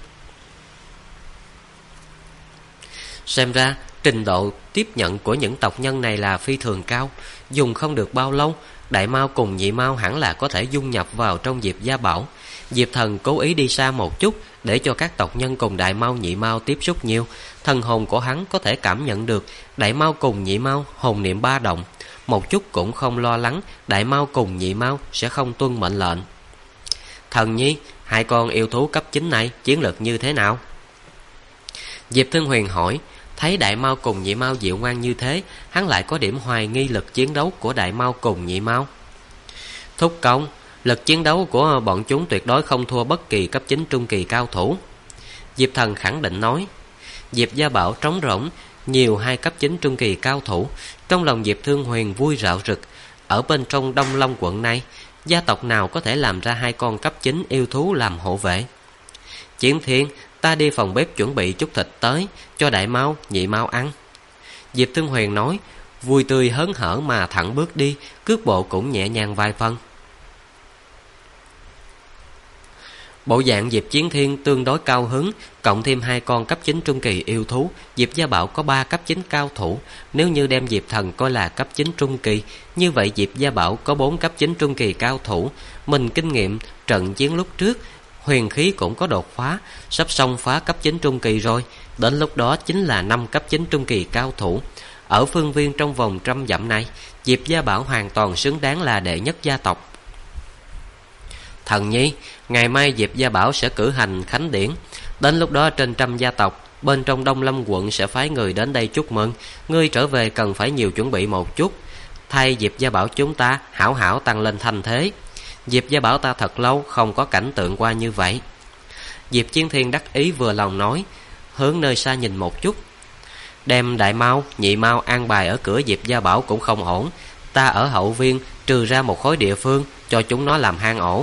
Xem ra trình độ tiếp nhận của những tộc nhân này là phi thường cao. Dùng không được bao lâu, Đại Mao cùng Nhị Mao hẳn là có thể dung nhập vào trong Diệp Gia Bảo. Diệp Thần cố ý đi xa một chút, để cho các tộc nhân cùng Đại Mao Nhị Mao tiếp xúc nhiều. Thần hồn của hắn có thể cảm nhận được Đại Mao cùng Nhị Mao hồn niệm ba động, một chút cũng không lo lắng Đại Mao cùng Nhị Mao sẽ không tuân mệnh lệnh. Thần nhi, hai con yêu thú cấp 9 này chiến lược như thế nào? Diệp Thương Huyền hỏi. Thấy Đại Mao cùng Nhị Mao dịu ngoan như thế, hắn lại có điểm hoài nghi lực chiến đấu của Đại Mao cùng Nhị Mao. Thúc công, lực chiến đấu của bọn chúng tuyệt đối không thua bất kỳ cấp 9 trung kỳ cao thủ. Diệp Thần khẳng định nói. Diệp Gia Bảo trống rỗng, nhiều hai cấp 9 trung kỳ cao thủ. Trong lòng Diệp Thương Huyền vui rạo rực. Ở bên trong Đông Long quận này, gia tộc nào có thể làm ra hai con cấp 9 yêu thú làm hộ vệ? Chiến Thiên, ta đi phòng bếp chuẩn bị chút thịt tới, cho Đại Mao Nhị Mao ăn. Diệp Thương Huyền nói. vui tươi hớn hở mà thẳng bước đi, cước bộ cũng nhẹ nhàng vài phân. Bộ dạng Diệp Chiến Thiên tương đối cao hứng, cộng thêm 2 con cấp 9 trung kỳ yêu thú, Diệp Gia Bảo có 3 cấp 9 cao thủ. Nếu như đem Diệp Thần coi là cấp 9 trung kỳ, như vậy Diệp Gia Bảo có 4 cấp 9 trung kỳ cao thủ. Mình kinh nghiệm trận chiến lúc trước, huyền khí cũng có đột phá, sắp xông phá cấp 9 trung kỳ rồi. Đến lúc đó chính là 5 cấp 9 trung kỳ cao thủ. Ở phương viên trong vòng 100 dặm này, Diệp Gia Bảo hoàn toàn xứng đáng là đệ nhất gia tộc. Thần nhi, ngày mai Diệp Gia Bảo sẽ cử hành khánh điển. Đến lúc đó trên 100 gia tộc bên trong Đông Lâm quận sẽ phái người đến đây chúc mừng. Ngươi trở về cần phải nhiều chuẩn bị một chút, thay Diệp Gia Bảo chúng ta hảo hảo tăng lên thành thế. Diệp Gia Bảo ta thật lâu không có cảnh tượng qua như vậy. Diệp Chiến Thiên đắc ý vừa lòng nói, hướng nơi xa nhìn một chút. Đem Đại Mao, Nhị Mao an bài ở cửa Diệp Gia Bảo cũng không ổn. Ta ở hậu viên trừ ra một khối địa phương cho chúng nó làm hang ổ.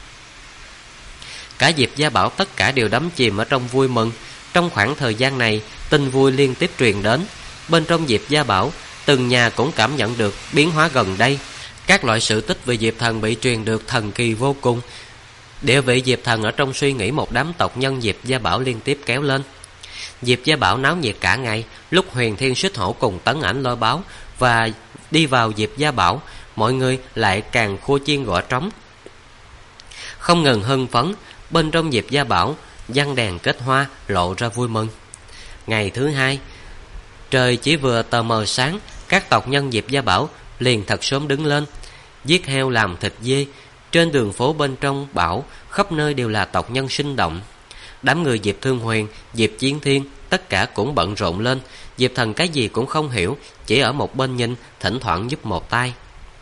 Cả Diệp Gia Bảo tất cả đều đắm chìm ở trong vui mừng. Trong khoảng thời gian này, tin vui liên tiếp truyền đến. Bên trong Diệp Gia Bảo, từng nhà cũng cảm nhận được biến hóa gần đây. Các loại sự tích về Diệp Thần bị truyền được thần kỳ vô cùng. Địa vị Diệp Thần ở trong suy nghĩ một đám tộc nhân Diệp Gia Bảo liên tiếp kéo lên. Diệp Gia Bảo náo nhiệt cả ngày. Lúc Huyền Thiên Xích Hổ cùng Tấn Ảnh Lôi Báo và đi vào Diệp Gia Bảo, mọi người lại càng khua chiên gõ trống, không ngừng hưng phấn. Bên trong Diệp Gia Bảo, giăng đèn kết hoa lộ ra vui mừng. Ngày thứ 2, trời chỉ vừa tờ mờ sáng, các tộc nhân Diệp Gia Bảo liền thật sớm đứng lên, giết heo làm thịt dê. Trên đường phố bên trong bảo, khắp nơi đều là tộc nhân sinh động. Đám người Diệp Thương Huyền, Diệp Chiến Thiên tất cả cũng bận rộn lên. Diệp Thần cái gì cũng không hiểu, chỉ ở một bên nhìn, thỉnh thoảng giúp một tay.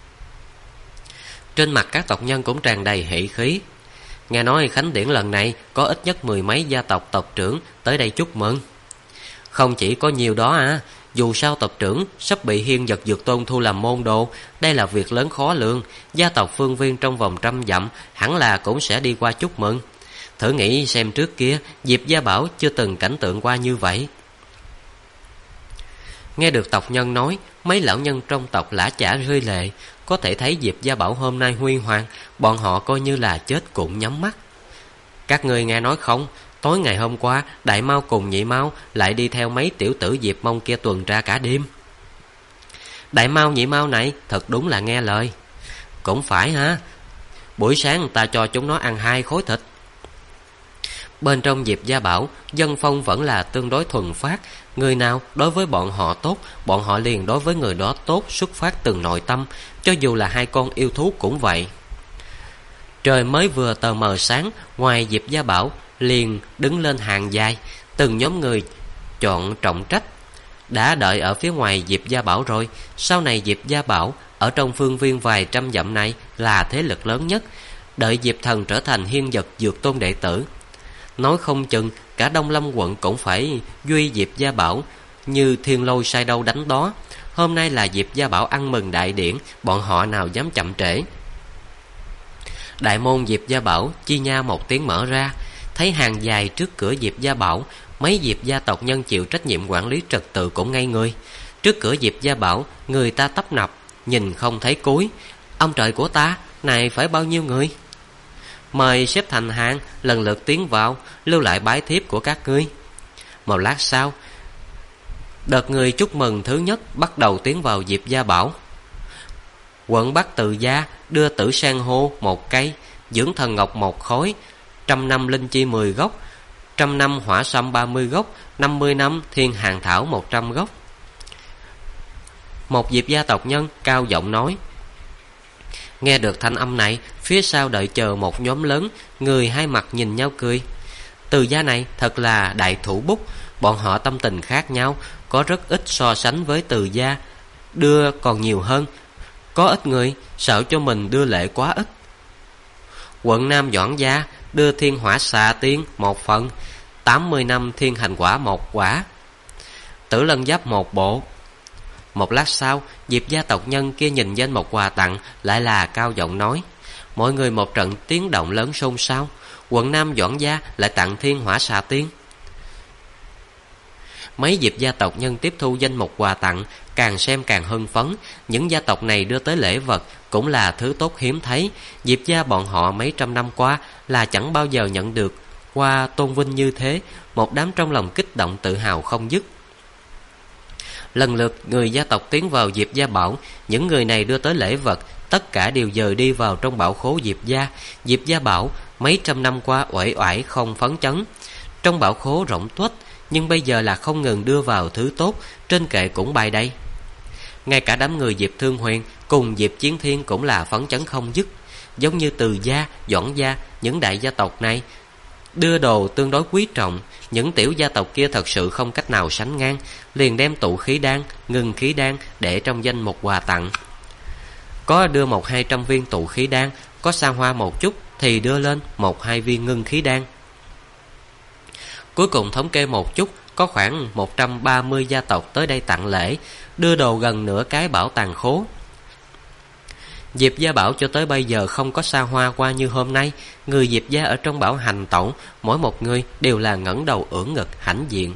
Trên mặt các tộc nhân cũng tràn đầy hỉ khí. Nghe nói khánh điển lần này có ít nhất 10 mấy gia tộc tộc trưởng tới đây chúc mừng. Không chỉ có nhiều đó à, dù sao tộc trưởng sắp bị Hiên Vật Dược Tôn thu làm môn đồ. Đây là việc lớn khó lường. Gia tộc phương viên trong vòng 100 dặm hẳn là cũng sẽ đi qua chúc mừng. Thử nghĩ xem, trước kia Diệp Gia Bảo chưa từng cảnh tượng qua như vậy. Nghe được tộc nhân nói, mấy lão nhân trong tộc lã chả rơi lệ. Có thể thấy Diệp Gia Bảo hôm nay huy hoàng, bọn họ coi như là chết cũng nhắm mắt. Các người nghe nói không, tối ngày hôm qua Đại Mao cùng Nhị Mao lại đi theo mấy tiểu tử Diệp Mông kia tuần tra cả đêm. Đại Mao Nhị Mao này thật đúng là nghe lời. Cũng phải ha, buổi sáng ta cho chúng nó ăn 2 khối thịt. Bên trong Diệp Gia Bảo, dân phong vẫn là tương đối thuần phát. Người nào đối với bọn họ tốt, bọn họ liền đối với người đó tốt, xuất phát từ nội tâm. Cho dù là 2 con yêu thú cũng vậy. Trời mới vừa tờ mờ sáng, ngoài Diệp Gia Bảo liền đứng lên hàng dài. Từng nhóm người chọn trọng trách đã đợi ở phía ngoài Diệp Gia Bảo rồi. Sau này Diệp Gia Bảo ở trong phương viên vài trăm dặm này là thế lực lớn nhất. Đợi Diệp Thần trở thành Hiên Vật Dược Tôn đệ tử, nói không chừng cả Đông Lâm quận cũng phải duy Diệp Gia Bảo như thiên lôi sai đâu đánh đó. Hôm nay là Diệp Gia Bảo ăn mừng đại điển, bọn họ nào dám chậm trễ. Đại môn Diệp Gia Bảo chi nha một tiếng mở ra, thấy hàng dài trước cửa Diệp Gia Bảo. Mấy Diệp gia tộc nhân chịu trách nhiệm quản lý trật tự cũng ngây người. Trước cửa Diệp Gia Bảo, người ta tấp nập, nhìn không thấy cuối. Ông trời của ta, này phải bao nhiêu người? Mời xếp thành hàng, lần lượt tiến vào, lưu lại bái thiếp của các ngươi. Một lát sau, đợt người chúc mừng thứ nhất bắt đầu tiến vào Diệp Gia Bảo. Quận Bắc Từ Gia đưa tử san hô 1 cây, dưỡng thần ngọc 1 khối, 100 năm linh chi 10 gốc, 100 năm hỏa sâm 30 gốc, 50 năm thiên hàng thảo 100 gốc. Một Diệp gia tộc nhân cao giọng nói. Nghe được thanh âm này, phía sau đợi chờ một nhóm lớn người hai mặt nhìn nhau cười. Từ gia này thật là đại thủ bút. Bọn họ tâm tình khác nhau, có rất ít so sánh với Từ gia đưa còn nhiều hơn. Có ít người sợ cho mình đưa lệ quá ít. Quận Nam Doãn gia đưa thiên hỏa xà tiên 1 phần, 80 năm thiên hành quả 1 quả, Tử Lân giáp 1 bộ. Một lát sau, Diệp gia tộc nhân kia nhìn danh một quà tặng, lại là cao giọng nói. Mọi người một trận tiếng động lớn xôn xao. Quận Nam Doãn gia lại tặng thiên hỏa xà tiên. Mấy Diệp gia tộc nhân tiếp thu danh mục quà tặng, càng xem càng hưng phấn. Những gia tộc này đưa tới lễ vật cũng là thứ tốt hiếm thấy. Diệp gia bọn họ mấy trăm năm qua là chẳng bao giờ nhận được qua tôn vinh như thế. Một đám trong lòng kích động tự hào không dứt. Lần lượt người gia tộc tiến vào Diệp gia bảo. Những người này đưa tới lễ vật, tất cả đều dời đi vào trong bảo khố Diệp gia. Diệp gia bảo mấy trăm năm qua uể oải không phấn chấn. Trong bảo khố rộng tuếch, nhưng bây giờ là không ngừng đưa vào thứ tốt, trên kệ cũng bày đây. Ngay cả đám người Diệp Thương Huyền cùng Diệp Chiến Thiên cũng là phấn chấn không dứt. Giống như Từ gia, Doãn gia, những đại gia tộc này đưa đồ tương đối quý trọng. Những tiểu gia tộc kia thật sự không cách nào sánh ngang, liền đem tụ khí đan, ngưng khí đan để trong danh mục quà tặng. Có đưa 100-200 viên tụ khí đan, có xa hoa một chút thì đưa lên 1-2 viên ngưng khí đan. Cuối cùng thống kê một chút, có khoảng 130 gia tộc tới đây tặng lễ, đưa đồ gần nửa cái bảo tàng khố. Diệp gia bảo cho tới bây giờ không có xa hoa qua như hôm nay. Người Diệp gia ở trong bảo hành tẩu, mỗi một người đều là ngẩng đầu ưỡn ngực hãnh diện.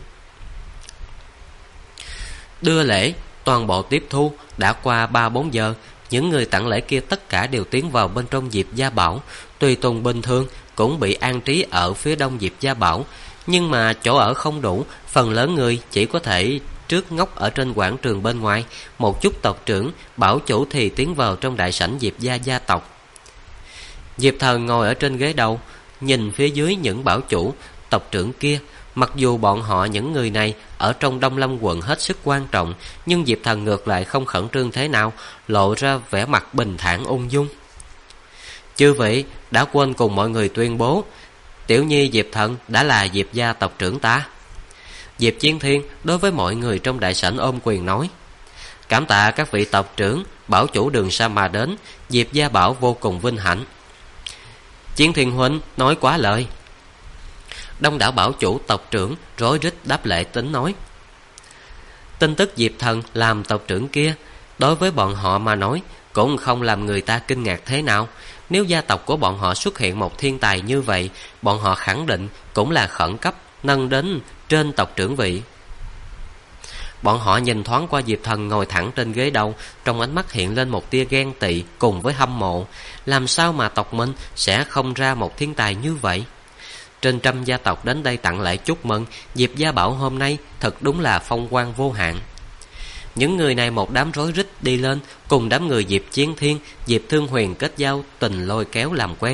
Đưa lễ toàn bộ tiếp thu. Đã qua 3-4 giờ, những người tặng lễ kia tất cả đều tiến vào bên trong Diệp gia bảo. Tùy tùng bình thường cũng bị an trí ở phía đông Diệp gia bảo, nhưng mà chỗ ở không đủ, phần lớn người chỉ có thể trước ngốc ở trên quảng trường bên ngoài. Một chút tộc trưởng, bảo chủ thì tiến vào trong đại sảnh Diệp gia gia tộc. Diệp Thần ngồi ở trên ghế đầu, nhìn phía dưới những bảo chủ, tộc trưởng kia. Mặc dù bọn họ những người này ở trong Đông Lâm quận hết sức quan trọng, nhưng Diệp Thần ngược lại không khẩn trương thế nào, lộ ra vẻ mặt bình thản ung dung. Chư vị đã quên cùng mọi người tuyên bố, tiểu nhi Diệp Thần đã là Diệp gia tộc trưởng ta. Diệp Chiến Thiên đối với mọi người trong đại sảnh ôm quyền nói: Cảm tạ các vị tộc trưởng, bảo chủ đường xa mà đến, Diệp gia bảo vô cùng vinh hạnh. Chiến Thiên huynh nói quá lời. Đông đảo bảo chủ tộc trưởng rối rít đáp lễ tính nói. Tin tức Diệp Thần làm tộc trưởng kia đối với bọn họ mà nói cũng không làm người ta kinh ngạc thế nào. Nếu gia tộc của bọn họ xuất hiện một thiên tài như vậy, bọn họ khẳng định cũng là khẩn cấp nâng đến trên tộc trưởng vị. Bọn họ nhìn thoáng qua Diệp Thần ngồi thẳng trên ghế đầu, trong ánh mắt hiện lên một tia ghen tị cùng với hâm mộ. Làm sao mà tộc mình sẽ không ra một thiên tài như vậy? Trên trăm gia tộc đến đây tặng lễ chúc mừng, Diệp gia bảo hôm nay thật đúng là phong quang vô hạn. Những người này một đám rối rít đi lên, cùng đám người Diệp Chiến Thiên, Diệp Thương Huyền kết giao tình lôi kéo làm quen.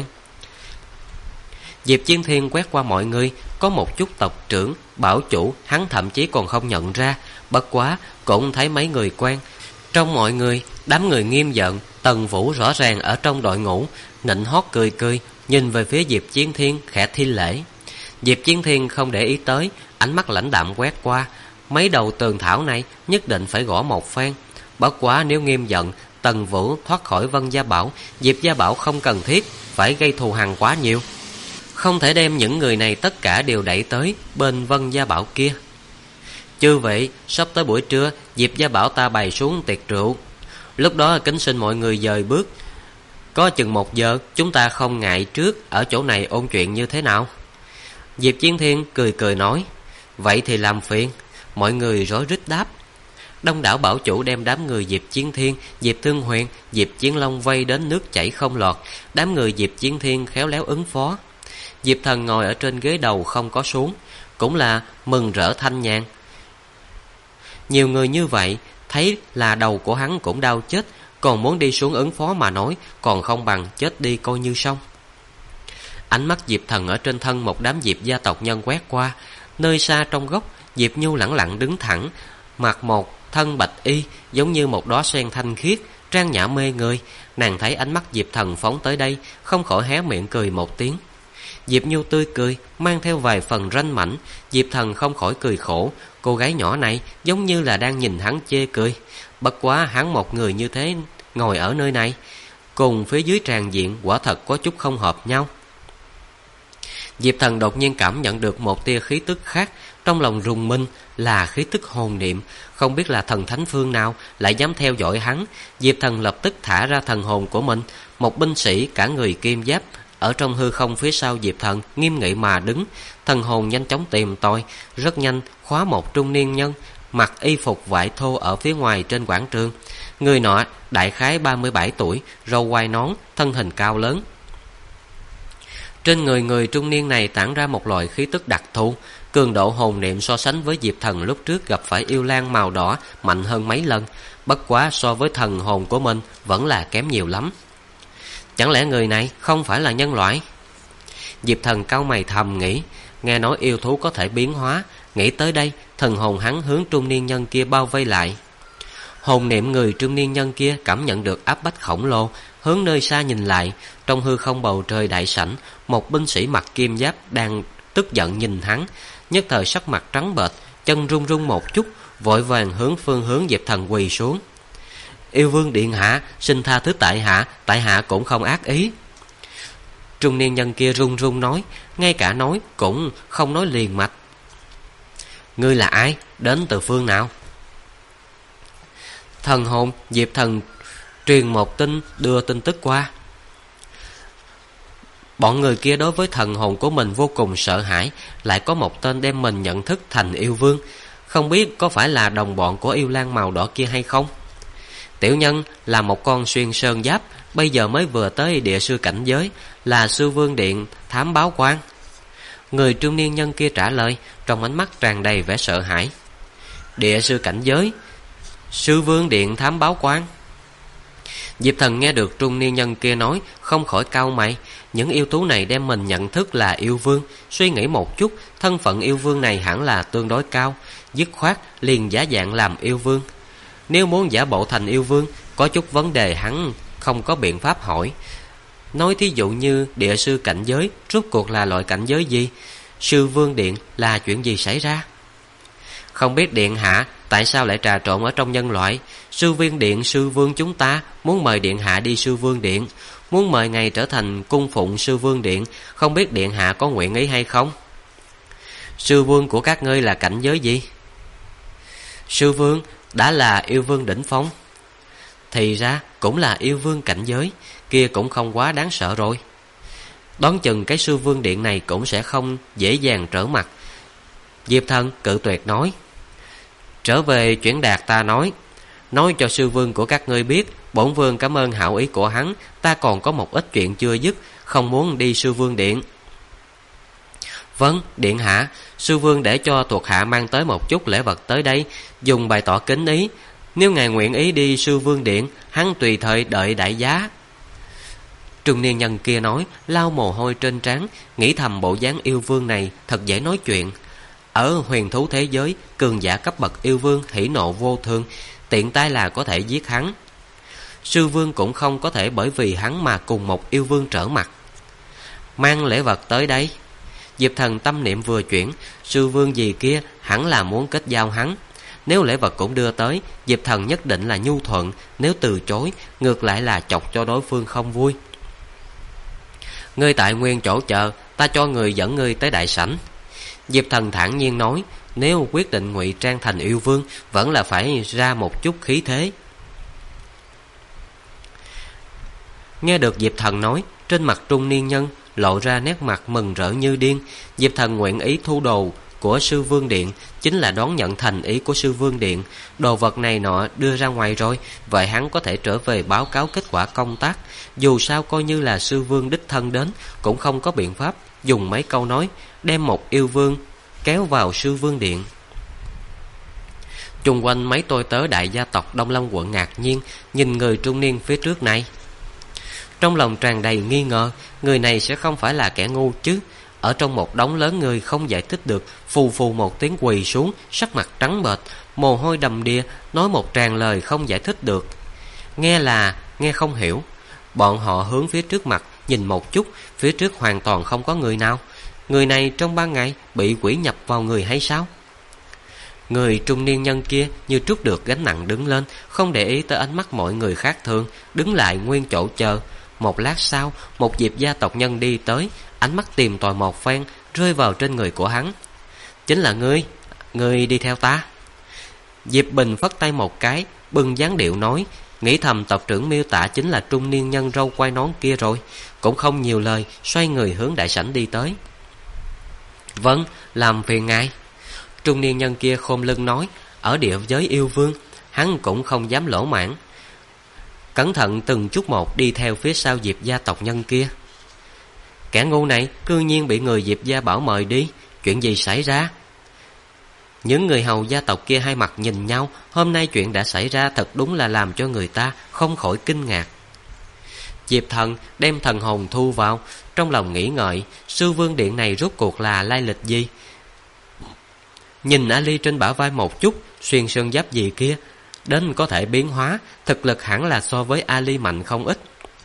Diệp Chiến Thiên quét qua mọi người, có một chút tộc trưởng, bảo chủ hắn thậm chí còn không nhận ra, bất quá cũng thấy mấy người quen. Trong mọi người, đám người nghiêm giận, Tần Vũ rõ ràng ở trong đội ngũ, nịnh hót cười cười, nhìn về phía Diệp Chiến Thiên khẽ thi lễ. Diệp Chiến Thiên không để ý tới, ánh mắt lãnh đạm quét qua. Mấy đầu tường thảo này nhất định phải gõ một phen. Bất quá nếu nghiêm giận, Tần Vũ thoát khỏi Vân gia bảo, Diệp gia bảo không cần thiết phải gây thù hằn quá nhiều, không thể đem những người này tất cả đều đẩy tới bên Vân gia bảo kia. Chư vị, sắp tới buổi trưa, Diệp gia bảo ta bày xuống tiệc rượu, lúc đó kính xin mọi người dời bước. Có chừng 1 giờ, chúng ta không ngại trước ở chỗ này ôn chuyện như thế nào? Diệp Chiến Thiên cười cười nói. Vậy thì làm phiền. Mọi người rối rít đáp. Đông đảo bảo chủ đem đám người Diệp Chiến Thiên, Diệp Thương Huyền, Diệp Chiến Long vây đến nước chảy không lọt. Đám người Diệp Chiến Thiên khéo léo ứng phó. Diệp Thần ngồi ở trên ghế đầu không có xuống, cũng là mừng rỡ thanh nhàn. Nhiều người như vậy, thấy là đầu của hắn cũng đau chết, còn muốn đi xuống ứng phó mà nói, còn không bằng chết đi coi như xong. Ánh mắt Diệp Thần ở trên thân một đám Diệp gia tộc nhân quét qua. Nơi xa trong góc, Diệp Nhu lẳng lặng đứng thẳng, mặc một thân bạch y, giống như một đóa sen thanh khiết, trang nhã mê người. Nàng thấy ánh mắt Diệp Thần phóng tới đây, không khỏi hé miệng cười một tiếng. Diệp Nhu tươi cười, mang theo vài phần ranh mãnh. Diệp Thần không khỏi cười khổ. Cô gái nhỏ này giống như là đang nhìn hắn chê cười. Bất quá hắn một người như thế ngồi ở nơi này, cùng phía dưới tràng diện quả thật có chút không hợp nhau. Diệp Thần đột nhiên cảm nhận được một tia khí tức khác, trong lòng rùng mình, là khí tức hồn niệm. Không biết là thần thánh phương nào lại dám theo dõi hắn. Diệp Thần lập tức thả ra thần hồn của mình. Một binh sĩ cả người kim giáp Ở trong hư không phía sau Diệp Thần nghiêm nghị mà đứng. Thần hồn nhanh chóng tìm tòi, rất nhanh khóa một trung niên nhân mặc y phục vải thô ở phía ngoài trên quảng trường. Người nọ đại khái 37 tuổi, râu quai nón, thân hình cao lớn. Trên người trung niên này tản ra một loại khí tức đặc thù, cường độ hồn niệm so sánh với Diệp Thần lúc trước gặp phải yêu lang màu đỏ mạnh hơn mấy lần, bất quá so với thần hồn của mình vẫn là kém nhiều lắm. Chẳng lẽ người này không phải là nhân loại? Diệp Thần cau mày thầm nghĩ, nghe nói yêu thú có thể biến hóa, nghĩ tới đây, thần hồn hắn hướng trung niên nhân kia bao vây lại. Hồn niệm người trung niên nhân kia cảm nhận được áp bách khổng lồ, hướng nơi xa nhìn lại, trong hư không bầu trời đại sảnh, một binh sĩ mặc kim giáp đang tức giận nhìn hắn, nhất thời sắc mặt trắng bệch, chân run run một chút, vội vàng hướng phương hướng Diệp Thần quỳ xuống. Yêu vương điện hạ, xin tha thứ tại hạ cũng không ác ý. Trung niên nhân kia run run nói, ngay cả nói cũng không nói liền mạch. Ngươi là ai? Đến từ phương nào? Thần hồn Diệp Thần truyền một tin, đưa tin tức qua. Bọn người kia đối với thần hồn của mình vô cùng sợ hãi, lại có một tên đem mình nhận thức thành yêu vương, không biết có phải là đồng bọn của yêu lang màu đỏ kia hay không. Tiểu nhân là một con xuyên sơn giáp, bây giờ mới vừa tới địa sư cảnh giới, là sư vương điện thám báo quan. Người trung niên nhân kia trả lời, trong ánh mắt tràn đầy vẻ sợ hãi. Địa sư cảnh giới, sư vương điện thám báo quan. Diệp Thần nghe được trung niên nhân kia nói, không khỏi cau mày. Những yêu thú này đem mình nhận thức là yêu vương, suy nghĩ một chút, thân phận yêu vương này hẳn là tương đối cao, dứt khoát liền giả dạng làm yêu vương. Nếu muốn giả bộ thành yêu vương, có chút vấn đề hắn không có biện pháp hỏi. Nói thí dụ như địa sư cảnh giới, rốt cuộc là loại cảnh giới gì? Sư vương điện là chuyện gì xảy ra? Không biết điện hạ tại sao lại trà trộn ở trong nhân loại? Sư viên điện sư vương chúng ta muốn mời điện hạ đi sư vương điện, muốn mời ngài trở thành cung phụng sư vương điện, không biết điện hạ có nguyện ý hay không? Sư vương của các ngươi là cảnh giới gì? Sư vương đã là yêu vương đỉnh phong. Thì ra cũng là yêu vương cảnh giới, kia cũng không quá đáng sợ rồi. Đoán chừng cái sư vương điện này cũng sẽ không dễ dàng trở mặt. Diệp Thần cự tuyệt nói, trở về chuyển đạt ta nói cho sư vương của các ngươi biết, bổn vương cảm ơn hảo ý của hắn, ta còn có một ít chuyện chưa dứt, không muốn đi sư vương điện. Vâng, điện hạ, sư vương để cho thuộc hạ mang tới một chút lễ vật tới đây, dùng bày tỏ kính ý. Nếu ngài nguyện ý đi sư vương điện, hắn tùy thời đợi đại giá. Trung niên nhân kia nói, lau mồ hôi trên trán, nghĩ thầm bộ dáng yêu vương này thật dễ nói chuyện. Ở huyền thú thế giới, cường giả cấp bậc yêu vương hỉ nộ vô thường, tiện tay là có thể giết hắn. Sư vương cũng không có thể bởi vì hắn mà cùng một yêu vương trở mặt. Mang lễ vật tới đây. Diệp Thần tâm niệm vừa chuyển, sư vương gì kia hẳn là muốn kết giao hắn. Nếu lễ vật cũng đưa tới, Diệp Thần nhất định là nhu thuận, nếu từ chối, ngược lại là chọc cho đối phương không vui. Ngươi tại nguyên chỗ chờ, ta cho người dẫn ngươi tới đại sảnh. Diệp Thần thản nhiên nói, nếu quyết định ngụy trang thành yêu vương, vẫn là phải ra một chút khí thế. Nghe được Diệp Thần nói, trên mặt trung niên nhân lộ ra nét mặt mừng rỡ như điên. Diệp Thần nguyện ý thu đồ của sư vương điện, chính là đón nhận thành ý của sư vương điện. Đồ vật này nọ đưa ra ngoài rồi, vậy hắn có thể trở về báo cáo kết quả công tác. Dù sao coi như là sư vương đích thân đến, cũng không có biện pháp dùng mấy câu nói đem một yêu vương kéo vào sư vương điện. Chung quanh mấy tôi tớ đại gia tộc Đông Long quận ngạc nhiên nhìn người trung niên phía trước này, trong lòng tràn đầy nghi ngờ, người này sẽ không phải là kẻ ngu chứ. Ở trong một đống lớn người không giải thích được, phù phù một tiếng quỳ xuống, sắc mặt trắng bệch, mồ hôi đầm đìa, nói một tràng lời không giải thích được. Nghe không hiểu. Bọn họ hướng phía trước mặt nhìn một chút, phía trước hoàn toàn không có người nào. Người này trong 3 ngày bị quỷ nhập vào người hay sao? Người trung niên nhân kia như trút được gánh nặng đứng lên, không để ý tới ánh mắt mọi người khác thường, đứng lại nguyên chỗ chờ. Một lát sau, một Diệp gia tộc nhân đi tới, ánh mắt tìm tòi một phen, rơi vào trên người của hắn. Chính là ngươi đi theo ta. Diệp Bình phất tay một cái, bưng dáng điệu nói, nghĩ thầm tộc trưởng miêu tả chính là trung niên nhân râu quai nón kia rồi, cũng không nhiều lời, xoay người hướng đại sảnh đi tới. Vâng, làm phiền ngài. Trung niên nhân kia khom lưng nói. Ở địa giới yêu vương, hắn cũng không dám lỗ mãng, cẩn thận từng chút một đi theo phía sau Diệp gia tộc nhân kia. Kẻ ngu này cư nhiên bị người Diệp gia bảo mời đi, chuyện gì xảy ra? Những người hầu gia tộc kia hai mặt nhìn nhau, hôm nay chuyện đã xảy ra thật đúng là làm cho người ta không khỏi kinh ngạc. Diệp Thần đem thần hồn thu vào, trong lòng nghĩ ngợi, sư vương điện này rốt cuộc là lai lịch gì? Nhìn Ali trên bả vai một chút, xuyên sơn giáp gì kia, đến có thể biến hóa, thực lực hẳn là so với Ali mạnh không ít.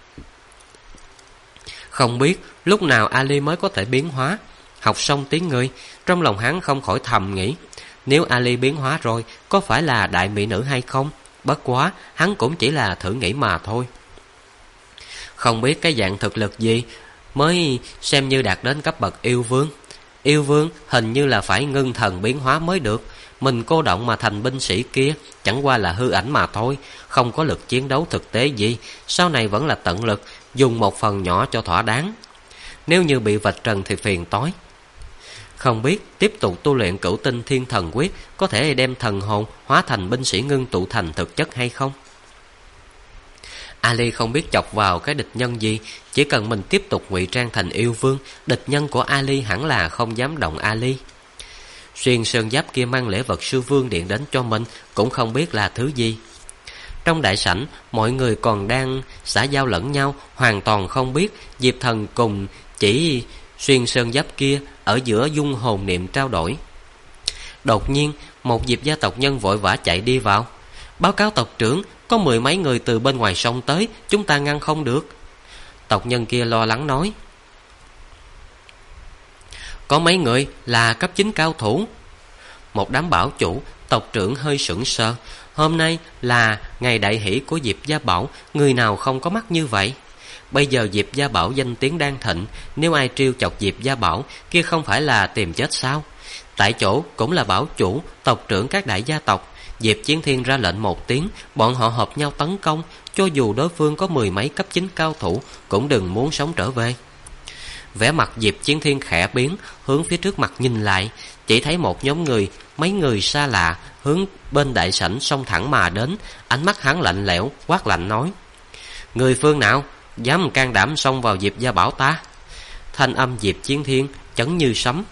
Không biết lúc nào Ali mới có thể biến hóa. Học xong tiếng người, trong lòng hắn không khỏi thầm nghĩ, nếu Ali biến hóa rồi, có phải là đại mỹ nữ hay không? Bất quá, hắn cũng chỉ là thử nghĩ mà thôi. Không biết cái dạng thực lực gì mới xem như đạt đến cấp bậc yêu vương. Yêu vương hình như là phải ngưng thần biến hóa mới được. Mình cô động mà thành binh sĩ kia chẳng qua là hư ảnh mà thôi, không có lực chiến đấu thực tế gì. Sau này vẫn là tận lực dùng một phần nhỏ cho thỏa đáng. Nếu như bị vạch trần thì phiền toái. Không biết tiếp tục tu luyện Cửu Tinh Thiên Thần Quyết có thể đem thần hồn hóa thành binh sĩ ngưng tụ thành thực chất hay không? Ali không biết chọc vào cái địch nhân gì, chỉ cần mình tiếp tục ngụy trang thành yêu vương, địch nhân của Ali hẳn là không dám động Ali. Xuyên sơn giáp kia mang lễ vật sư vương điện đến cho mình, cũng không biết là thứ gì. Trong đại sảnh, mọi người còn đang xã giao lẫn nhau, hoàn toàn không biết Diệp Thần cùng chỉ xuyên sơn giáp kia ở giữa dung hồn niệm trao đổi. Đột nhiên, một Diệp gia tộc nhân vội vã chạy đi vào. Báo cáo tộc trưởng, có 10 mấy người từ bên ngoài sông tới, chúng ta ngăn không được. Tộc nhân kia lo lắng nói. Có mấy người là cấp 9 cao thủ. Một đám bảo chủ, tộc trưởng hơi sững sờ. Hôm nay là ngày đại hỷ của Diệp gia bảo, người nào không có mắt như vậy? Bây giờ Diệp gia bảo danh tiếng đang thịnh, nếu ai trêu chọc Diệp gia bảo, kia không phải là tìm chết sao? Tại chỗ cũng là bảo chủ, tộc trưởng các đại gia tộc. Diệp Chiến Thiên ra lệnh một tiếng, bọn họ hợp nhau tấn công, cho dù đối phương có 10 mấy cấp 9 cao thủ, cũng đừng muốn sống trở về. Vẻ mặt Diệp Chiến Thiên khẽ biến, hướng phía trước mặt nhìn lại, chỉ thấy một nhóm người, mấy người xa lạ, hướng bên đại sảnh xông thẳng mà đến. Ánh mắt hắn lạnh lẽo, quát lạnh nói. Người phương nào dám can đảm xông vào Diệp gia bảo ta? Thanh âm Diệp Chiến Thiên chấn như sấm.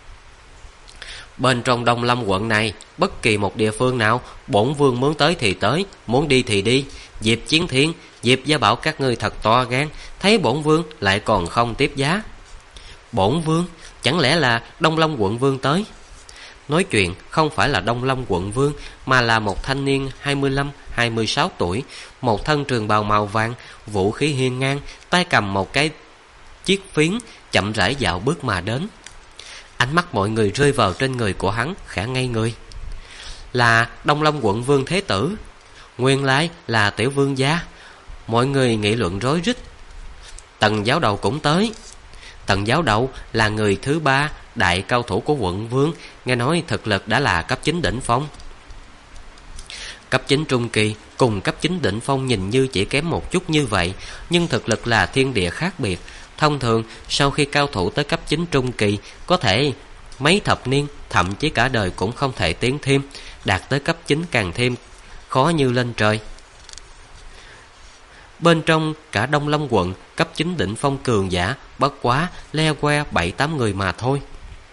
Bên trong Đông Lâm quận này, bất kỳ một địa phương nào, bổn vương muốn tới thì tới, muốn đi thì đi. Diệp Chiến Thiên, Diệp gia bảo các ngươi thật to gan, thấy bổn vương lại còn không tiếp giá. Bổn vương? Chẳng lẽ là Đông Lâm quận vương tới? Nói chuyện không phải là Đông Lâm quận vương, mà là một thanh niên 25-26 tuổi, một thân trường bào màu vàng, vũ khí hiên ngang, tay cầm một cái chiếc phiến, chậm rãi dạo bước mà đến. Ánh mắt mọi người rơi vào trên người của hắn, khẽ ngây người. Là Đông Lâm quận vương thế tử, nguyên lai là tiểu vương gia. Mọi người nghị luận rối rít. Tần giáo đầu cũng tới. Tần giáo đầu là người thứ 3 đại cao thủ của quận vương, nghe nói thực lực đã là cấp 9 đỉnh phong. Cấp 9 trung kỳ cùng cấp 9 đỉnh phong nhìn như chỉ kém một chút như vậy, nhưng thực lực là thiên địa khác biệt. Thông thường, sau khi cao thủ tới cấp 9 trung kỳ, có thể mấy thập niên, thậm chí cả đời cũng không thể tiến thêm. Đạt tới cấp 9 càng thêm khó như lên trời. Bên trong cả Đông Lâm quận, cấp 9 đỉnh phong cường giả bất quá le que 7-8 người mà thôi.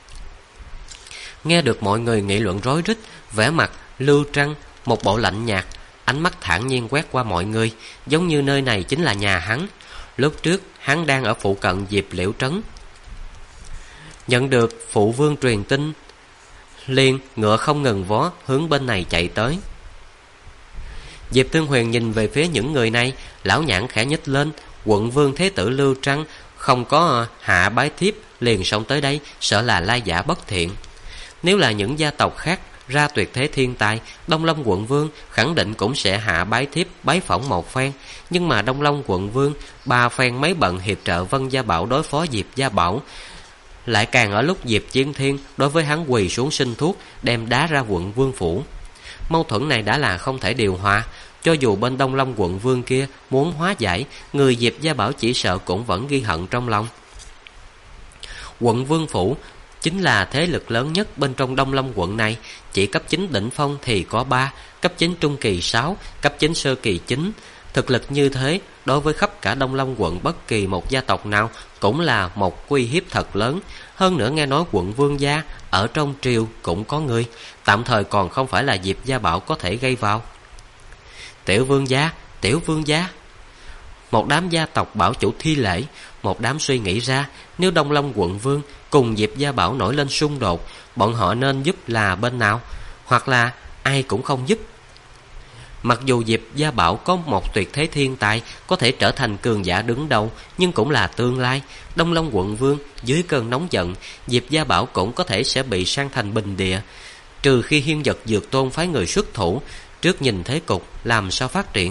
Nghe được mọi người nghị luận rối rít, vẻ mặt Lưu Trăng một bộ lạnh nhạt, ánh mắt thản nhiên quét qua mọi người, giống như nơi này chính là nhà hắn. Lúc trước hắn đang ở phụ cận Diệp Liễu trấn, nhận được phụ vương truyền tin, liền ngựa không ngừng vó hướng bên này chạy tới. Diệp Tương Huyền nhìn về phía những người này, lão nhãn khẽ nhếch lên. Quận vương thế tử Lưu Trăng không có hạ bái thiếp liền xông tới đây, sợ là lai giả bất thiện. Nếu là những gia tộc khác ra tuyệt thế thiên tài, Đông Lâm quận vương khẳng định cũng sẽ hạ bái thiếp bái phỏng một phen. Nhưng mà Đông Lâm quận vương 3 phen mấy bận hiệp trợ Vân gia bảo đối phó Diệp gia bảo, lại càng ở lúc Diệp Chiến Thiên đối với hắn quỳ xuống xin thuốc, đem đá ra quận vương phủ. Mâu thuẫn này đã là không thể điều hòa, Cho dù bên Đông Long quận vương kia muốn hóa giải, người Diệp Gia Bảo chỉ sợ cũng vẫn ghi hận trong lòng. Quận Vương Phủ chính là thế lực lớn nhất bên trong Đông Long quận này. Chỉ cấp 9 đỉnh phong thì có 3, cấp 9 trung kỳ 6, cấp 9 sơ kỳ 9. Thực lực như thế, đối với khắp cả Đông Long quận bất kỳ một gia tộc nào cũng là một uy hiếp thật lớn. Hơn nữa nghe nói quận Vương gia ở trong triều cũng có người, tạm thời còn không phải là Diệp Gia Bảo có thể gây vào. Tiểu vương gia, tiểu vương gia. Một đám gia tộc bảo chủ thi lễ, một đám suy nghĩ ra, nếu Đông Long quận vương cùng Diệp Gia Bảo nổi lên xung đột, bọn họ nên giúp là bên nào, hoặc là ai cũng không giúp. Mặc dù Diệp Gia Bảo có một tuyệt thế thiên tài, có thể trở thành cường giả đứng đầu, nhưng cũng là tương lai. Đông Long quận vương dưới cơn nóng giận, Diệp Gia Bảo cũng có thể sẽ bị san thành bình địa. Trừ khi Hiên Vật Dược Tôn phái người xuất thủ, trước nhìn thế cục làm sao phát triển.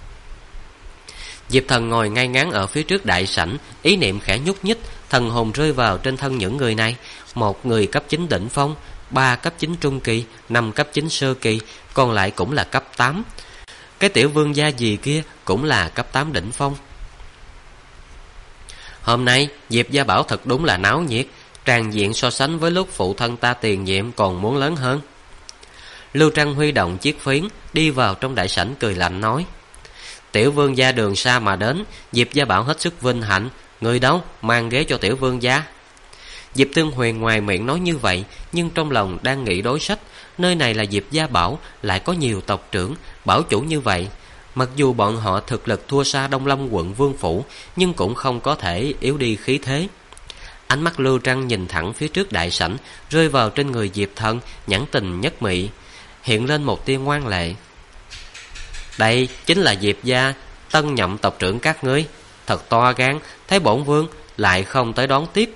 Diệp Thần ngồi ngay ngắn ở phía trước đại sảnh, ý niệm khẽ nhúc nhích, thần hồn rơi vào trên thân những người này. Một người cấp 9 đỉnh phong, 3 cấp 9 trung kỳ, 5 cấp 9 sơ kỳ, còn lại cũng là cấp 8. Cái tiểu vương gia gì kia cũng là cấp 8 đỉnh phong. Hôm nay Diệp Gia Bảo thật đúng là náo nhiệt, tràn diện so sánh với lúc phụ thân ta tiền nhiệm còn muốn lớn hơn. Lưu Trăng huy động chiếc phiến đi vào trong đại sảnh cười lạnh nói: Tiểu vương gia đường xa mà đến, Diệp Gia Bảo hết sức vinh hạnh. Người đâu, mang ghế cho tiểu vương gia. Diệp Tương Huyền ngoài miệng nói như vậy, nhưng trong lòng đang nghĩ đối sách. Nơi này là Diệp Gia Bảo, lại có nhiều tộc trưởng, bảo chủ như vậy. Mặc dù bọn họ thực lực thua xa Đông Long quận Vương Phủ, nhưng cũng không có thể yếu đi khí thế. Ánh mắt Lưu Trăng nhìn thẳng phía trước đại sảnh, rơi vào trên người Diệp Thần, nhãn tình nhất mị, hiện lên một tia ngoan lệ. Đây chính là Diệp gia tân nhậm tộc trưởng các ngươi, thật to gan, thấy bổn vương lại không tới đón tiếp.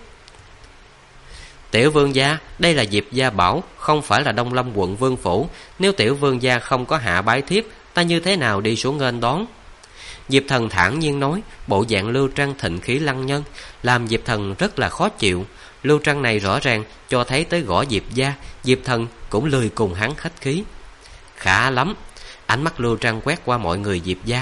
Tiểu vương gia, đây là Diệp Gia Bảo, không phải là Đông Lâm quận Vương Phủ. Nếu tiểu vương gia không có hạ bái thiếp, ta như thế nào đi xuống nghênh đón? Diệp Thần thản nhiên nói, bộ dạng Lưu Trăng thịnh khí lăng nhân, làm Diệp Thần rất là khó chịu. Lưu Trăng này rõ ràng cho thấy tới gõ Diệp gia, Diệp Thần cũng lười cùng hắn khách khí. Khá lắm. Ánh mắt Lưu Trăng quét qua mọi người Diệp gia.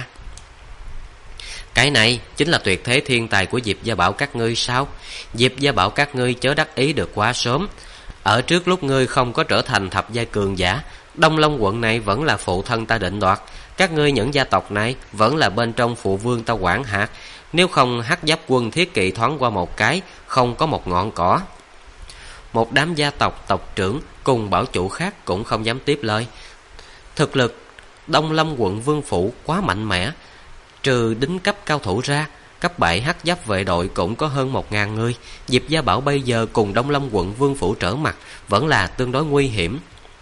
Cái này chính là tuyệt thế thiên tài của Diệp Gia Bảo các ngươi sao? Diệp Gia Bảo các ngươi chớ đắc ý được quá sớm. Ở trước lúc ngươi không có trở thành thập giai cường giả, Đông Long quận này vẫn là phụ thân ta định đoạt. Các ngươi những gia tộc này vẫn là bên trong phụ vương ta quản hạt. Nếu không Hắc Giáp quân thiết kỵ thoáng qua một cái, không có một ngọn cỏ. Một đám gia tộc tộc trưởng cùng bảo chủ khác cũng không dám tiếp lời. Thực lực Đông Lâm quận Vương Phủ quá mạnh mẽ, trừ đính cấp cao thủ ra, cấp 7 Hắc Giáp vệ đội cũng có hơn 1000 người. Diệp Gia Bảo bây giờ cùng Đông Lâm quận Vương Phủ trở mặt vẫn là tương đối nguy hiểm.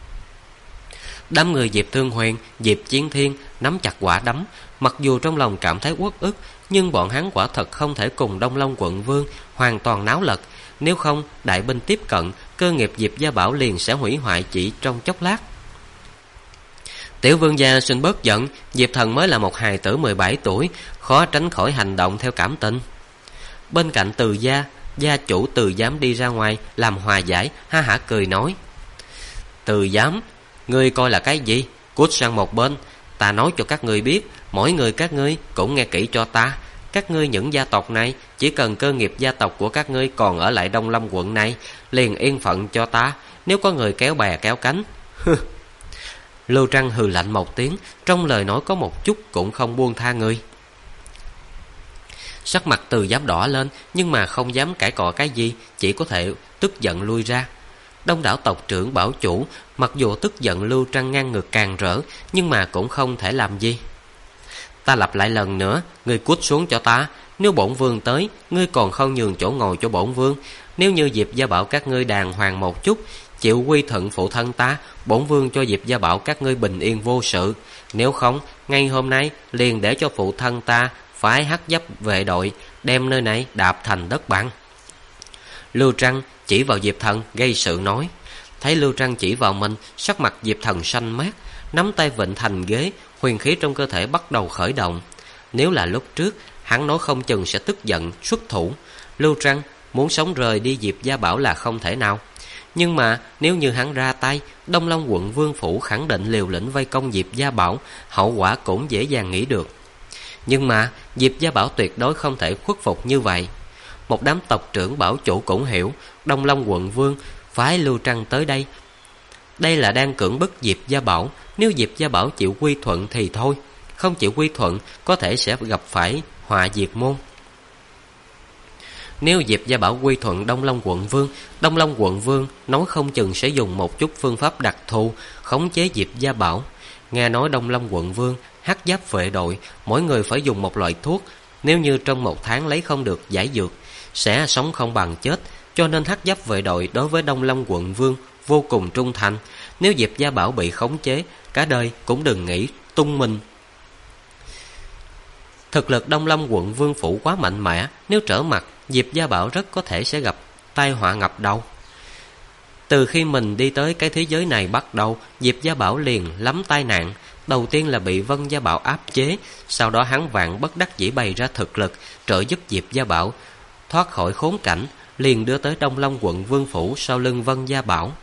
Đám người Diệp Thương Huyền, Diệp Chiến Thiên nắm chặt quả đấm, mặc dù trong lòng cảm thấy uất ức, nhưng bọn hắn quả thật không thể cùng Đông Long quận Vương hoàn toàn náo lật. Nếu không, đại binh tiếp cận, cơ nghiệp Diệp Gia Bảo liền sẽ hủy hoại chỉ trong chốc lát. Tiểu vương gia xin bớt giận, Diệp Thần mới là một hài tử 17 tuổi, khó tránh khỏi hành động theo cảm tình. Bên cạnh Từ gia, gia chủ Từ Giám đi ra ngoài làm hòa giải, ha hả cười nói: Từ Giám, ngươi coi là cái gì? Cút sang một bên, ta nói cho các ngươi biết, mỗi người các ngươi cũng nghe kỹ cho ta. Các ngươi những gia tộc này, chỉ cần cơ nghiệp gia tộc của các ngươi còn ở lại Đông Lâm quận này, liền yên phận cho ta. Nếu có người kéo bè kéo cánh, Lưu Trăng hừ lạnh một tiếng, trong lời nói có một chút cũng không buông tha người. Sắc mặt Từ Giám đỏ lên, nhưng mà không dám cãi cọ cái gì, chỉ có thể tức giận lui ra. Đông đảo tộc trưởng bảo chủ mặc dù tức giận Lưu Trăng ngang ngược càng rỡ, nhưng mà cũng không thể làm gì. Ta lặp lại lần nữa, ngươi cút xuống cho ta. Nếu bổn vương tới, ngươi còn không nhường chỗ ngồi cho bổn vương. Nếu như Diệp Gia Bảo các ngươi đàng hoàng một chút, chịu quy thuận phụ thân ta, bổn vương cho Diệp Gia Bảo các ngươi bình yên vô sự. Nếu không, ngay hôm nay liền để cho phụ thân ta phái Hắc Giáp vệ đội đem nơi này đạp thành đất bằng. Lưu Trăng chỉ vào Diệp Thần gây sự nói. Thấy Lưu Trăng chỉ vào mình, sắc mặt Diệp Thần xanh mét, nắm tay vịnh thành ghế, huyền khí trong cơ thể bắt đầu khởi động. Nếu là lúc trước, hắn nói không chừng sẽ tức giận xuất thủ. Lưu Trăng muốn sống rời đi Diệp Gia Bảo là không thể nào. Nhưng mà nếu như hắn ra tay, Đông Long quận vương phủ khẳng định liều lĩnh vây công Diệp Gia Bảo, hậu quả cũng dễ dàng nghĩ được. Nhưng mà Diệp Gia Bảo tuyệt đối không thể khuất phục như vậy. Một đám tộc trưởng bảo chủ cũng hiểu Đông Long quận vương phái Lưu Trăng tới đây, đây là đang cưỡng bức Diệp Gia Bảo. Nếu Diệp Gia Bảo chịu quy thuận thì thôi, không chịu quy thuận có thể sẽ gặp phải họa diệt môn. Nếu Diệp Gia Bảo quy thuận Đông Long quận vương, Đông Long quận vương nói không chừng sẽ dùng một chút phương pháp đặc thù khống chế Diệp Gia Bảo. Nghe nói Đông Long quận vương hắc giáp vệ đội mỗi người phải dùng một loại thuốc, nếu như trong 1 tháng lấy không được giải dược sẽ sống không bằng chết, cho nên hắc giáp vệ đội đối với Đông Long quận vương vô cùng trung thành. Nếu Diệp Gia Bảo bị khống chế, cả đời cũng đừng nghĩ tung mình. Thực lực Đông Long quận vương phủ quá mạnh mẽ, nếu trở mặt, Diệp Gia Bảo rất có thể sẽ gặp tai họa ngập đầu. Từ khi mình đi tới cái thế giới này bắt đầu, Diệp Gia Bảo liền lắm tai nạn. Đầu tiên là bị Vân Gia Bảo áp chế, sau đó hắn vạn bất đắc dĩ bày ra thực lực trợ giúp Diệp Gia Bảo thoát khỏi khốn cảnh, liền đưa tới Đông Long quận vương phủ sau lưng Vân Gia Bảo.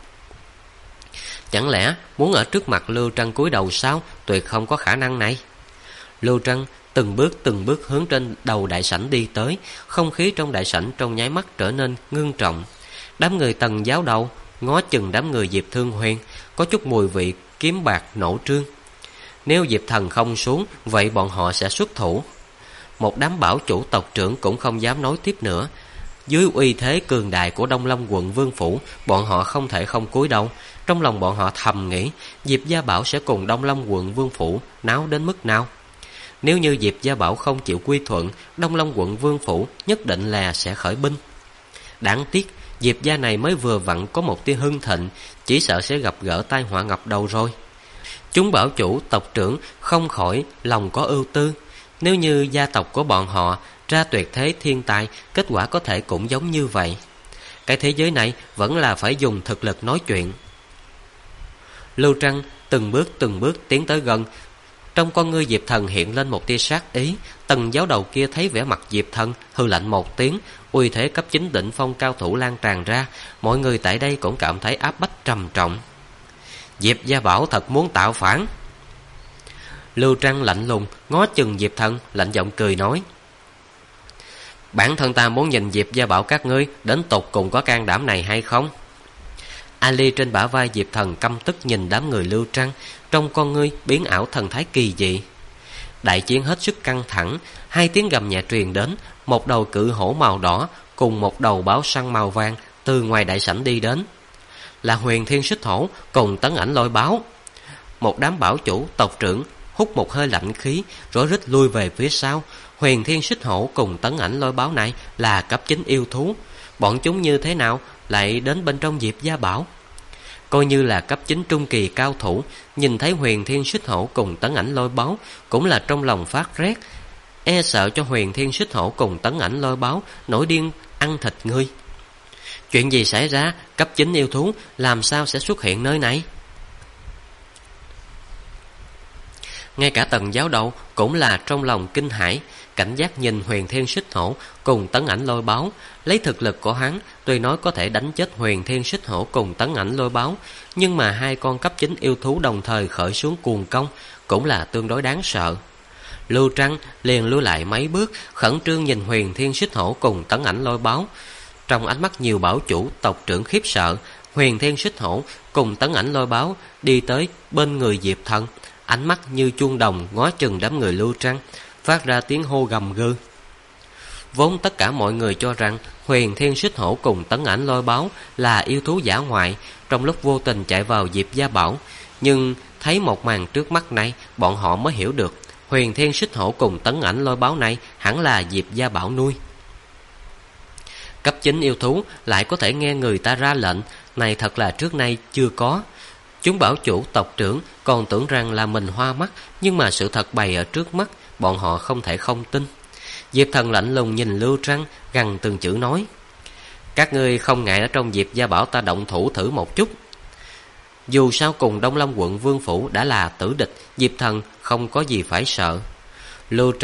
Chẳng lẽ muốn ở trước mặt Lưu Trăng cúi đầu sao? Tuyệt không có khả năng này. Lưu Trăng từng bước hướng trên đầu đại sảnh đi tới. Không khí trong đại sảnh trong nháy mắt trở nên ngưng trọng. Đám người Tần giáo đầu ngó chừng đám người Diệp Thương Huyền, có chút mùi vị kiếm bạc nổ trương. Nếu Diệp Thần không xuống, vậy bọn họ sẽ xuất thủ. Một đám bảo chủ tộc trưởng cũng không dám nói tiếp nữa. Dưới uy thế cường đại của Đông Long quận vương phủ, bọn họ không thể không cúi đầu. Trong lòng bọn họ thầm nghĩ, Diệp Gia Bảo sẽ cùng Đông Long quận vương phủ náo đến mức nào. Nếu như Diệp Gia Bảo không chịu quy thuận, Đông Long quận vương phủ nhất định là sẽ khởi binh. Đáng tiếc, Diệp gia này mới vừa vặn có một tia hưng thịnh, chỉ sợ sẽ gặp gỡ tai họa ngập đầu rồi. Chúng bảo chủ tộc trưởng không khỏi lòng có ưu tư. Nếu như gia tộc của bọn họ ra tuyệt thế thiên tài, kết quả có thể cũng giống như vậy. Cái thế giới này vẫn là phải dùng thực lực nói chuyện. Lưu Trăng từng bước tiến tới gần. Trong con ngươi Diệp Thần hiện lên một tia sát ý. Tần giáo đầu kia thấy vẻ mặt Diệp Thần, hừ lạnh một tiếng, uy thế cấp 9 đỉnh phong cao thủ lan tràn ra. Mọi người tại đây cũng cảm thấy áp bách trầm trọng. Diệp Gia Bảo thật muốn tạo phản. Lưu Trăng lạnh lùng ngó chừng Diệp Thần, lạnh giọng cười nói: bản thân ta muốn nhìn Diệp Gia Bảo các ngươi đến tột cùng có can đảm này hay không. Ali trên bả vai Diệp Thần căm tức nhìn đám người Lưu Trăng, trong con ngươi biến ảo thần thái kỳ dị. Đại chiến hết sức căng thẳng, 2 tiếng gầm nhẹ truyền đến. Một đầu cự hổ màu đỏ cùng một đầu báo săn màu vàng từ ngoài đại sảnh đi đến. Là Huyền Thiên Xích Hổ cùng Tấn Ảnh Lôi Báo. Một đám bảo chủ tộc trưởng hút một hơi lạnh khí, rối rít lui về phía sau. Huyền Thiên Xích Hổ cùng Tấn Ảnh Lôi Báo này là cấp 9 yêu thú, bọn chúng như thế nào lại đến bên trong Diệp Gia Bảo? Coi như là cấp 9 trung kỳ cao thủ, nhìn thấy Huyền Thiên Xích Hổ cùng Tấn Ảnh Lôi Báo cũng là trong lòng phát rét, e sợ cho Huyền Thiên Xích Hổ cùng Tấn Ảnh Lôi Báo nổi điên ăn thịt ngươi. Chuyện gì xảy ra? Cấp 9 yêu thú làm sao sẽ xuất hiện nơi này? Ngay cả Tần giáo đầu cũng là trong lòng kinh hãi, cảnh giác nhìn Huyền Thiên Xích Hổ cùng Tấn Ảnh Lôi Báo. Lấy thực lực của hắn, tuy nói có thể đánh chết Huyền Thiên Xích Hổ cùng Tấn Ảnh Lôi Báo, nhưng mà 2 con cấp 9 yêu thú đồng thời khởi xuống cuồng công cũng là tương đối đáng sợ. Lưu Trăng liền lui lại mấy bước, khẩn trương nhìn Huyền Thiên Xích Hổ cùng Tấn Ảnh Lôi Báo. Trong ánh mắt nhiều bảo chủ tộc trưởng khiếp sợ, Huyền Thiên Xích Hổ cùng Tấn Ảnh Lôi Báo đi tới bên người Diệp Thần, ánh mắt như chuông đồng ngó chừng đám người Lưu Trăng, phát ra tiếng hô gầm gừ. Vốn tất cả mọi người cho rằng Huyền Thiên Xích Hổ cùng Tấn Ảnh Lôi Báo là yêu thú dã ngoại, trong lúc vô tình chạy vào Diệp Gia Bảo, nhưng thấy một màn trước mắt này, bọn họ mới hiểu được Huyền Thiên Xích Hổ cùng Tấn Ảnh Lôi Báo này hẳn là Diệp Gia Bảo nuôi. Cấp 9 yêu thú lại có thể nghe người ta ra lệnh, này thật là trước nay chưa có. Chúng bảo chủ tộc trưởng còn tưởng rằng là mình hoa mắt, nhưng mà sự thật bày ở trước mắt, bọn họ không thể không tin. Diệp Thần lạnh lùng nhìn Lưu Trăng, gằn từng chữ nói: các ngươi không ngại ở trong Diệp Gia Bảo ta động thủ thử một chút. Dù sao cùng Đông Long quận vương phủ đã là tử địch, Diệp Thần không có gì phải sợ. Lưu Trăng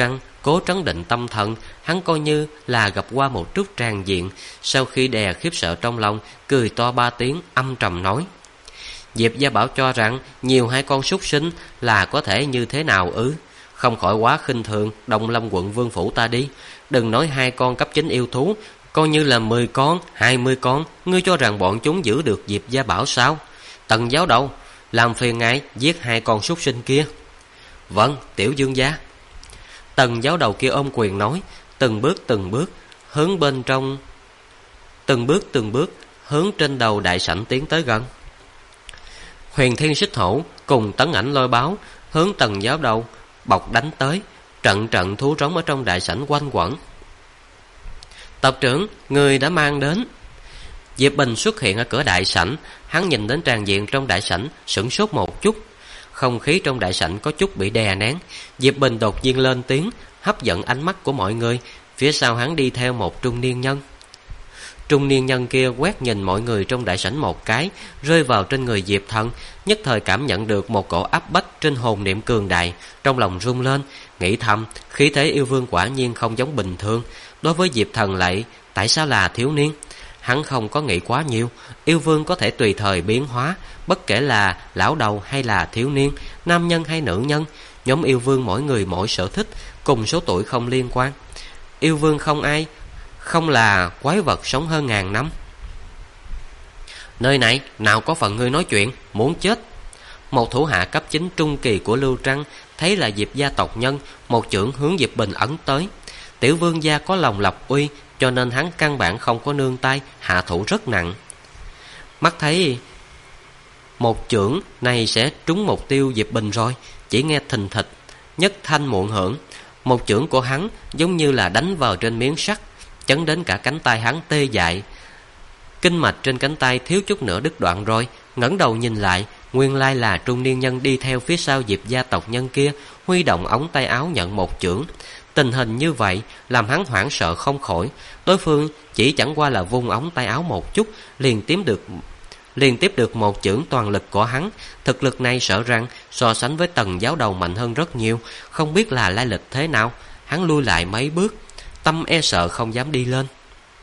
Cố trấn định tâm thần, hắn coi như là gặp qua một chút tràng diện. Sau khi đè khiếp sợ trong lòng, cười to 3 tiếng, âm trầm nói: Diệp Gia Bảo cho rằng nhiều 2 con súc sinh là có thể như thế nào ư? Không khỏi quá khinh thường Đông Lâm quận vương phủ ta đi. Đừng nói 2 con cấp 9 yêu thú, coi như là 10 con, 20 con, ngươi cho rằng bọn chúng giữ được Diệp Gia Bảo sao? Tần giáo đầu, làm phiền ngài giết 2 con súc sinh kia. Vâng, tiểu dương gia. Tần giáo đầu kia ôm quyền nói, từng bước hướng bên trong, từng bước hướng trên đầu đại sảnh tiến tới gần. Huyền Thiên Xích Hổ cùng Tấn Ảnh Lôi Báo hướng Tần giáo đầu bọc đánh tới, trận thú trống ở trong đại sảnh quanh quẩn. Tộc trưởng, người đã mang đến. Diệp Bình xuất hiện ở cửa đại sảnh, hắn nhìn đến tràng diện trong đại sảnh, sửng sốt một chút. Không khí trong đại sảnh có chút bị đè nén. Diệp Bình đột nhiên lên tiếng, hấp dẫn ánh mắt của mọi người. Phía sau hắn đi theo một trung niên nhân. Trung niên nhân kia quét nhìn mọi người trong đại sảnh một cái, rơi vào trên người Diệp Thần, nhất thời cảm nhận được một cổ áp bách trên hồn niệm cường đại, trong lòng rung lên, nghĩ thầm, khí thế yêu vương quả nhiên không giống bình thường. Đối với Diệp Thần lại, tại sao là thiếu niên? Hắn không có nghĩ quá nhiều, yêu vương có thể tùy thời biến hóa, bất kể là lão đầu hay là thiếu niên, nam nhân hay nữ nhân. Nhóm yêu vương mỗi người mỗi sở thích, cùng số tuổi không liên quan. Yêu vương không ai không là quái vật sống hơn 1000 năm. Nơi này nào có phần ngươi nói chuyện, muốn chết. Một thủ hạ cấp 9 trung kỳ của Lưu Trăng thấy là Diệp gia tộc nhân, một chưởng hướng Diệp Bình ấn tới. Tiểu vương gia có lòng lập uy, cho nên hắn căn bản không có nương tay, hạ thủ rất nặng. Mắt thấy một chưởng này sẽ trúng mục tiêu Diệp Bình rồi, chỉ nghe thình thịch, nhất thanh muộn hưởng. Một chưởng của hắn giống như là đánh vào trên miếng sắt, chấn đến cả cánh tay hắn tê dại. Kinh mạch trên cánh tay thiếu chút nữa đứt đoạn rồi. Ngẩng đầu nhìn lại, nguyên lai là trung niên nhân đi theo phía sau Diệp gia tộc nhân kia, huy động ống tay áo nhận một chưởng. Tình hình như vậy làm hắn hoảng sợ không khỏi. Đối phương chỉ chẳng qua là vung ống tay áo một chút, liền tiếp được một chưởng toàn lực của hắn. Thực lực này sợ rằng so sánh với Tần giáo đầu mạnh hơn rất nhiều. Không biết là lai lịch thế nào, hắn lui lại mấy bước, tâm e sợ không dám đi lên.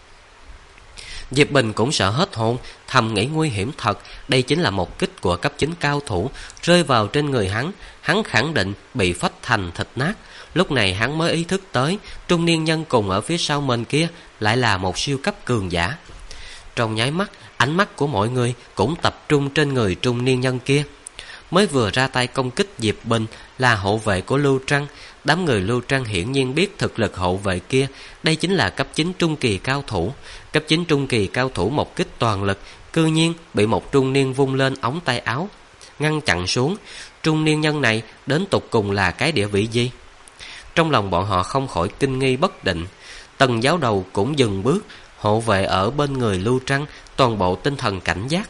Diệp Bình cũng sợ hết hồn, thầm nghĩ nguy hiểm thật. Đây chính là một kích của cấp 9 cao thủ, rơi vào trên người hắn khẳng định bị phách thành thịt nát. Lúc này hắn mới ý thức tới, trung niên nhân cùng ở phía sau mình kia lại là một siêu cấp cường giả. Trong nháy mắt, ánh mắt của mọi người cũng tập trung trên người trung niên nhân kia. Mới vừa ra tay công kích Diệp Bình là hộ vệ của Lưu Trăng. Đám người Lưu Trăng hiển nhiên biết thực lực hộ vệ kia, đây chính là cấp 9 trung kỳ cao thủ. Cấp 9 trung kỳ cao thủ một kích toàn lực, cư nhiên bị một trung niên vung lên ống tay áo ngăn chặn xuống. Trung niên nhân này đến tục cùng là cái địa vị gì? Trong lòng bọn họ không khỏi kinh nghi bất định. Tần giáo đầu cũng dừng bước, hộ vệ ở bên người Lưu Trăng toàn bộ tinh thần cảnh giác.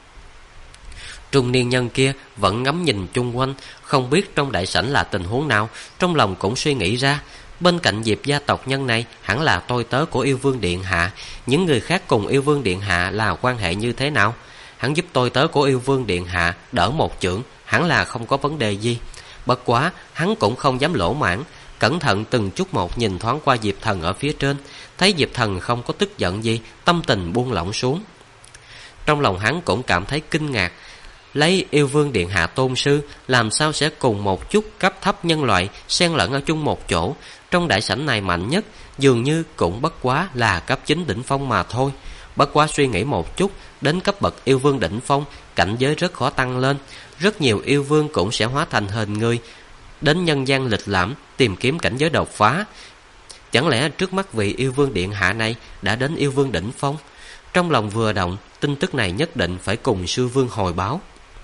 Trung niên nhân kia vẫn ngắm nhìn chung quanh, không biết trong đại sảnh là tình huống nào. Trong lòng cũng suy nghĩ ra, bên cạnh Diệp gia tộc nhân này hẳn là tôi tớ của yêu vương điện hạ. Những người khác cùng yêu vương điện hạ là quan hệ như thế nào? Hắn giúp tôi tớ của yêu vương điện hạ đỡ một chưởng, hẳn là không có vấn đề gì. Bất quá hắn cũng không dám lỗ mãn, cẩn thận từng chút một nhìn thoáng qua Diệp Thần ở phía trên. Thấy Diệp Thần không có tức giận gì, tâm tình buông lỏng xuống. Trong lòng hắn cũng cảm thấy kinh ngạc. Lấy yêu vương điện hạ tôn sư, làm sao sẽ cùng một chút cấp thấp nhân loại xen lẫn ở chung một chỗ? Trong đại sảnh này mạnh nhất dường như cũng bất quá là cấp 9 đỉnh phong mà thôi. Bất quá suy nghĩ một chút, đến cấp bậc yêu vương đỉnh phong, cảnh giới rất khó tăng lên. Rất nhiều yêu vương cũng sẽ hóa thành hình người, đến nhân gian lịch lãm tìm kiếm cảnh giới đột phá. Chẳng lẽ trước mắt vị yêu vương điện hạ này đã đến yêu vương đỉnh phong? Trong lòng vừa động, tin tức này nhất định phải cùng sư vương hồi báo.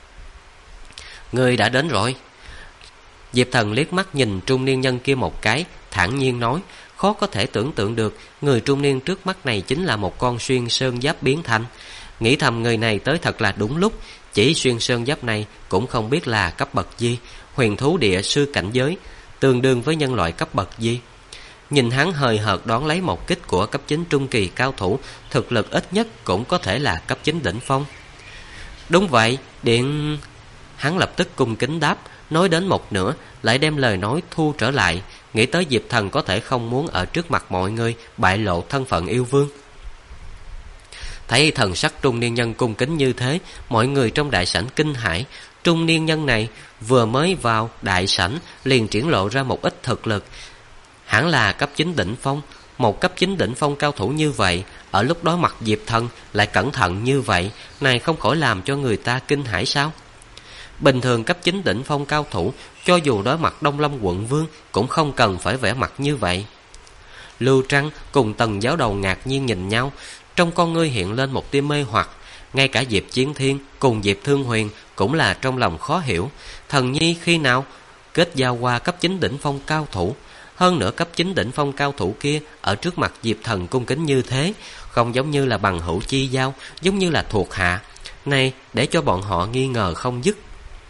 Người đã đến rồi. Diệp Thần liếc mắt nhìn trung niên nhân kia một cái, thản nhiên nói. Khó có thể tưởng tượng được người trung niên trước mắt này chính là một con xuyên sơn giáp biến thành. Nghĩ thầm người này tới thật là đúng lúc. Chỉ xuyên sơn giáp này cũng không biết là cấp bậc gì, huyền thú địa sư cảnh giới, tương đương với nhân loại cấp bậc gì. Nhìn hắn hời hợt đón lấy một kích của cấp 9 trung kỳ cao thủ, thực lực ít nhất cũng có thể là cấp 9 đỉnh phong. Đúng vậy, Hắn lập tức cung kính đáp, nói đến một nửa lại đem lời nói thu trở lại, nghĩ tới Diệp Thần có thể không muốn ở trước mặt mọi người bại lộ thân phận yêu vương. Thấy thần sắc trung niên nhân cung kính như thế, mọi người trong đại sảnh kinh hãi. Trung niên nhân này vừa mới vào đại sảnh liền triển lộ ra một ít thực lực, hẳn là cấp 9 đỉnh phong. Một cấp 9 đỉnh phong cao thủ như vậy, ở lúc đối mặt Diệp Thần lại cẩn thận như vậy, này không khỏi làm cho người ta kinh hãi sao? Bình thường cấp 9 đỉnh phong cao thủ, cho dù đối mặt Đông Lâm quận vương cũng không cần phải vẻ mặt như vậy. Lưu Trăng cùng Tần giáo đầu ngạc nhiên nhìn nhau, trong con ngươi hiện lên một tia mê hoặc. Ngay cả Diệp Chiến Thiên cùng Diệp Thương Huyền cũng là trong lòng khó hiểu, Thần Nhi khi nào kết giao qua cấp 9 đỉnh phong cao thủ. Hơn nữa cấp 9 đỉnh phong cao thủ kia ở trước mặt Diệp Thần cung kính như thế, không giống như là bằng hữu chi giao, giống như là thuộc hạ. Này để cho bọn họ nghi ngờ không dứt.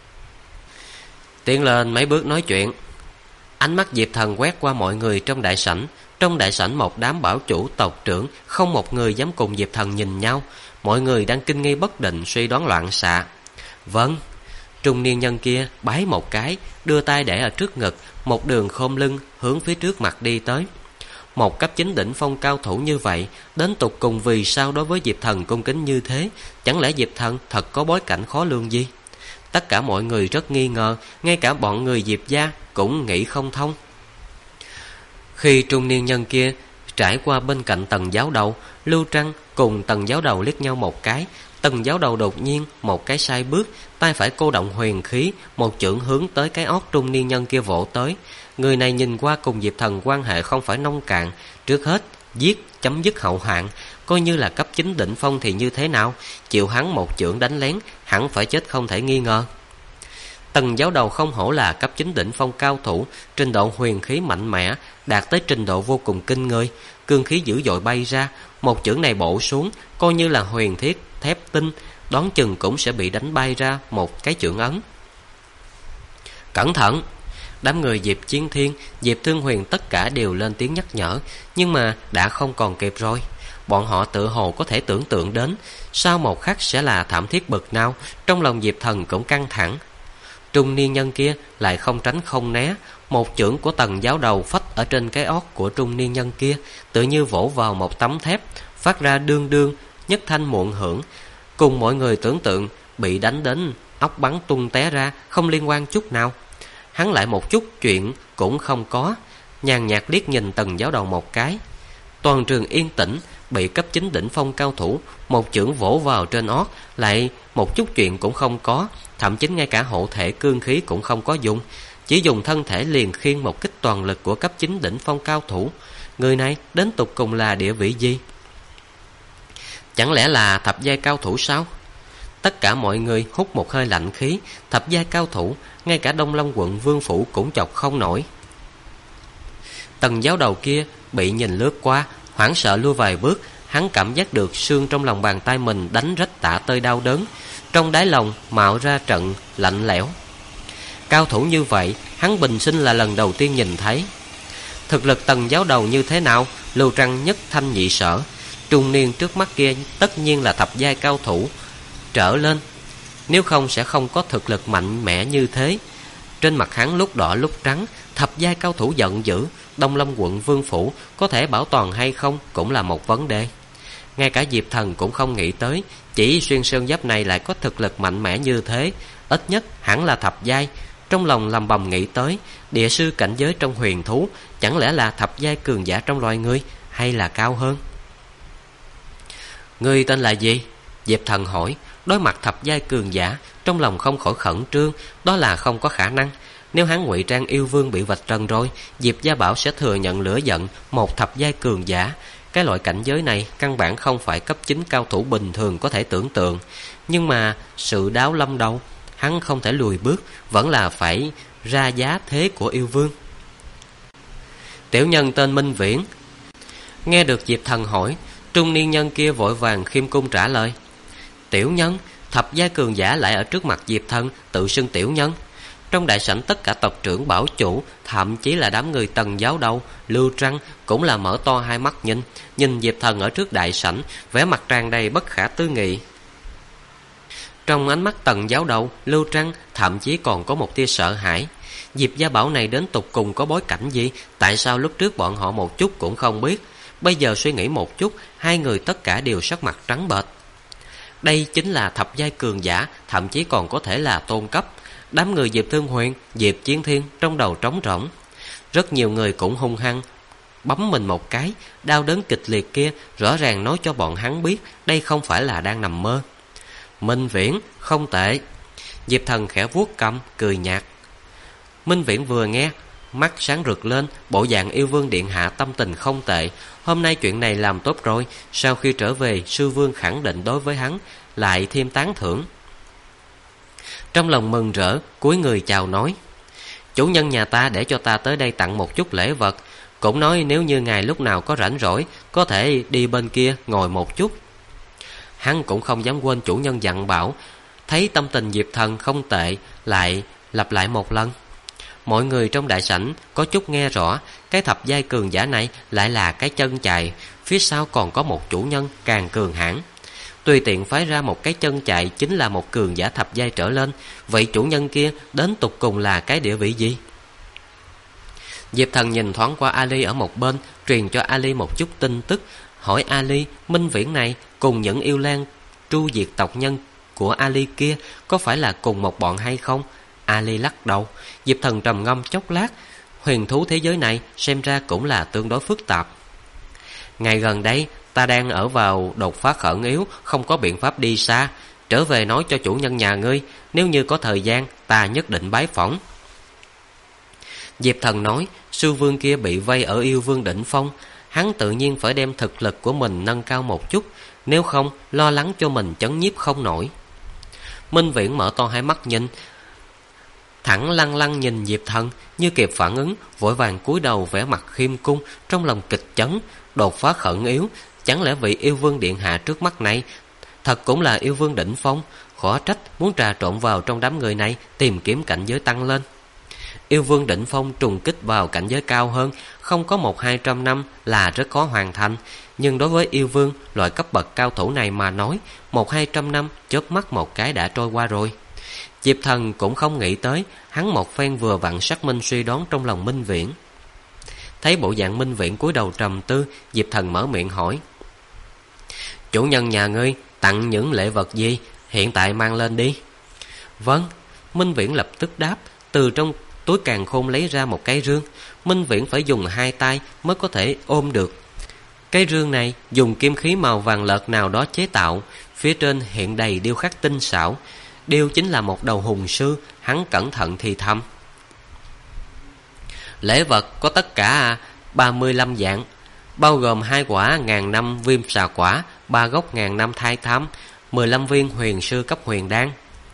Tiến lên mấy bước nói chuyện. Ánh mắt Diệp Thần quét qua mọi người trong đại sảnh. Trong đại sảnh một đám bảo chủ tộc trưởng, không một người dám cùng Diệp Thần nhìn nhau. Mọi người đang kinh nghi bất định, suy đoán loạn xạ. Vâng. Trung niên nhân kia bái một cái, đưa tay để ở trước ngực, một đường khom lưng hướng phía trước mặt đi tới. Một cấp 9 đỉnh phong cao thủ như vậy, đến tục cùng vì sao đối với Diệp Thần cung kính như thế? Chẳng lẽ Diệp Thần thật có bối cảnh khó lường gì? Tất cả mọi người rất nghi ngờ, ngay cả bọn người Diệp gia cũng nghĩ không thông. Khi trung niên nhân kia trải qua bên cạnh Tần giáo đầu, Lưu Trăng cùng Tần giáo đầu liếc nhau một cái. Tần giáo đầu đột nhiên một cái sai bước, tay phải cô động huyền khí, một chưởng hướng tới cái óc trung niên nhân kia vỗ tới. Người này nhìn qua cùng Diệp Thần quan hệ không phải nông cạn, trước hết giết chấm dứt hậu hoạn. Coi như là cấp 9 đỉnh phong thì như thế nào, chịu hắn một chưởng đánh lén, hẳn phải chết không thể nghi ngờ. Tần giáo đầu không hổ là cấp 9 đỉnh phong cao thủ, trình độ huyền khí mạnh mẽ, đạt tới trình độ vô cùng kinh người. Cương khí dữ dội bay ra, một chưởng này bổ xuống, coi như là huyền thiết thép tinh, đoán chừng cũng sẽ bị đánh bay ra một cái chưởng ấn. Cẩn thận! Đám người Diệp Chiến Thiên, Diệp Thương Huyền tất cả đều lên tiếng nhắc nhở, nhưng mà đã không còn kịp rồi. Bọn họ tự hồ có thể tưởng tượng đến sau một khắc sẽ là thảm thiết bực nào. Trong lòng Diệp Thần cũng căng thẳng. Trung niên nhân kia lại không tránh không né, một chưởng của Tần giáo đầu phách ở trên cái óc của trung niên nhân kia, tự như vỗ vào một tấm thép, phát ra đương đương nhất thanh muộn hưởng. Cùng mọi người tưởng tượng, bị đánh đến óc bắn tung té ra, không liên quan chút nào. Hắn lại một chút chuyện cũng không có, nhàn nhạt liếc nhìn Tần giáo đầu một cái. Toàn trường yên tĩnh, bị cấp 9 đỉnh phong cao thủ một chưởng vỗ vào trên ót, lại một chút chuyện cũng không có, thậm chí ngay cả hộ thể cương khí cũng không có dùng, chỉ dùng thân thể liền khiêng một kích toàn lực của cấp 9 đỉnh phong cao thủ. Người này đến tục cùng là địa vị gì? Chẳng lẽ là thập giai cao thủ sao? Tất cả mọi người hút một hơi lạnh khí. Thập giai cao thủ, ngay cả Đông Long quận vương phủ cũng chọc không nổi. Tần giáo đầu kia bị nhìn lướt qua, hoảng sợ lui vài bước. Hắn cảm giác được xương trong lòng bàn tay mình đánh rách tả tơi đau đớn, trong đáy lòng mạo ra trận lạnh lẽo. Cao thủ như vậy hắn bình sinh là lần đầu tiên nhìn thấy. Thực lực Tần giáo đầu như thế nào, Lưu Trăng nhất thanh nhị sở. Trung niên trước mắt kia tất nhiên là thập giai cao thủ trở lên, nếu không sẽ không có thực lực mạnh mẽ như thế. Trên mặt hắn lúc đỏ lúc trắng. Thập giai cao thủ giận dữ, Đông Lâm quận vương phủ có thể bảo toàn hay không cũng là một vấn đề. Ngay cả Diệp Thần cũng không nghĩ tới, chỉ xuyên sơn giáp này lại có thực lực mạnh mẽ như thế, ít nhất hẳn là thập giai. Trong lòng lầm bầm nghĩ tới, địa sư cảnh giới trong huyền thú, chẳng lẽ là thập giai cường giả trong loài người, hay là cao hơn? Ngươi tên là gì? Diệp Thần hỏi. Đối mặt thập giai cường giả, trong lòng không khỏi khẩn trương. Đó là không có khả năng. Nếu hắn ngụy trang yêu vương bị vạch trần rồi, Diệp Gia Bảo sẽ thừa nhận lửa giận một thập giai cường giả. Cái loại cảnh giới này căn bản không phải cấp 9 cao thủ bình thường có thể tưởng tượng. Nhưng mà sự đáo lâm đầu, hắn không thể lùi bước, vẫn là phải ra giá thế của yêu vương. Tiểu nhân tên Minh Viễn. Nghe được Diệp Thần hỏi, trung niên nhân kia vội vàng khiêm cung trả lời. Tiểu nhân? Thập giai cường giả lại ở trước mặt Diệp Thần tự xưng tiểu nhân? Trong đại sảnh tất cả tộc trưởng bảo chủ, thậm chí là đám người Tần giáo đầu, Lưu Trăng cũng là mở to hai mắt nhìn Diệp Thần ở trước đại sảnh, vẻ mặt tràn đầy bất khả tư nghị. Trong ánh mắt Tần giáo đầu, Lưu Trăng thậm chí còn có một tia sợ hãi. Diệp Gia Bảo này đến tục cùng có bối cảnh gì? Tại sao lúc trước bọn họ một chút cũng không biết? Bây giờ suy nghĩ một chút, hai người tất cả đều sắc mặt trắng bệch. Đây chính là thập giai cường giả, thậm chí còn có thể là tôn cấp. Đám người Diệp Thương Huyền, Diệp Chiến Thiên trong đầu trống rỗng. Rất nhiều người cũng hung hăng bấm mình một cái. Đau đớn kịch liệt kia rõ ràng nói cho bọn hắn biết đây không phải là đang nằm mơ. Minh Viễn, không tệ. Diệp Thần khẽ vuốt cằm, cười nhạt. Minh Viễn vừa nghe, mắt sáng rực lên, bộ dạng yêu vương điện hạ tâm tình không tệ. Hôm nay chuyện này làm tốt rồi, sau khi trở về, sư vương khẳng định đối với hắn lại thêm tán thưởng. Trong lòng mừng rỡ, cúi người chào nói: chủ nhân nhà ta để cho ta tới đây tặng một chút lễ vật, cũng nói nếu như ngài lúc nào có rảnh rỗi, có thể đi bên kia ngồi một chút. Hắn cũng không dám quên chủ nhân dặn bảo, thấy tâm tình Diệp Thần không tệ, lại lặp lại một lần. Mọi người trong đại sảnh có chút nghe rõ, cái thập giai cường giả này lại là cái chân chạy, phía sau còn có một chủ nhân càng cường hãn. Tùy tiện phái ra một cái chân chạy chính là một cường giả thập giai trở lên, vậy chủ nhân kia đến tục cùng là cái địa vị gì? Diệp Thần nhìn thoáng qua Ali ở một bên, truyền cho Ali một chút tin tức, hỏi Ali, Minh Viễn này cùng những yêu lang tru diệt tộc nhân của Ali kia có phải là cùng một bọn hay không? Ali lắc đầu. Diệp Thần trầm ngâm chốc lát, huyền thú thế giới này xem ra cũng là tương đối phức tạp. Ngày gần đây ta đang ở vào đột phá khẩn yếu, không có biện pháp đi xa. Trở về nói cho chủ nhân nhà ngươi, nếu như có thời gian ta nhất định bái phỏng. Diệp Thần nói, sư vương kia bị vây ở yêu vương đỉnh phong, hắn tự nhiên phải đem thực lực của mình nâng cao một chút, nếu không lo lắng cho mình chấn nhiếp không nổi. Minh Viễn mở to hai mắt nhìn, thẳng lăng lăng nhìn Diệp Thần, như kịp phản ứng, vội vàng cúi đầu vẻ mặt khiêm cung, trong lòng kịch chấn. Đột phá khẩn yếu, chẳng lẽ vị yêu vương điện hạ trước mắt này thật cũng là yêu vương đỉnh phong? Khó trách muốn trà trộn vào trong đám người này, tìm kiếm cảnh giới tăng lên. Yêu vương đỉnh phong trùng kích vào cảnh giới cao hơn, không có 100-200 năm là rất khó hoàn thành. Nhưng đối với yêu vương, loại cấp bậc cao thủ này mà nói, 100-200 năm chớp mắt một cái đã trôi qua rồi. Diệp Thần cũng không nghĩ tới, hắn một phen vừa vặn xác minh suy đoán trong lòng Minh Viễn. Thấy bộ dạng Minh Viễn cúi đầu trầm tư, Diệp Thần mở miệng hỏi: chủ nhân nhà ngươi tặng những lễ vật gì, hiện tại mang lên đi. Vâng. Minh Viễn lập tức đáp, từ trong túi càn khôn lấy ra một cái rương. Minh Viễn phải dùng hai tay mới có thể ôm được. Cái rương này dùng kim khí màu vàng lợt nào đó chế tạo, phía trên hiện đầy điêu khắc tinh xảo. Điêu chính là một đầu hùng sư. Hắn cẩn thận thì thầm: lễ vật có tất cả 35 dạng, bao gồm 2 quả 1000 năm viêm xà quả, 3 gốc 1000 năm thai thám, 15 viên huyền sư cấp huyền đan.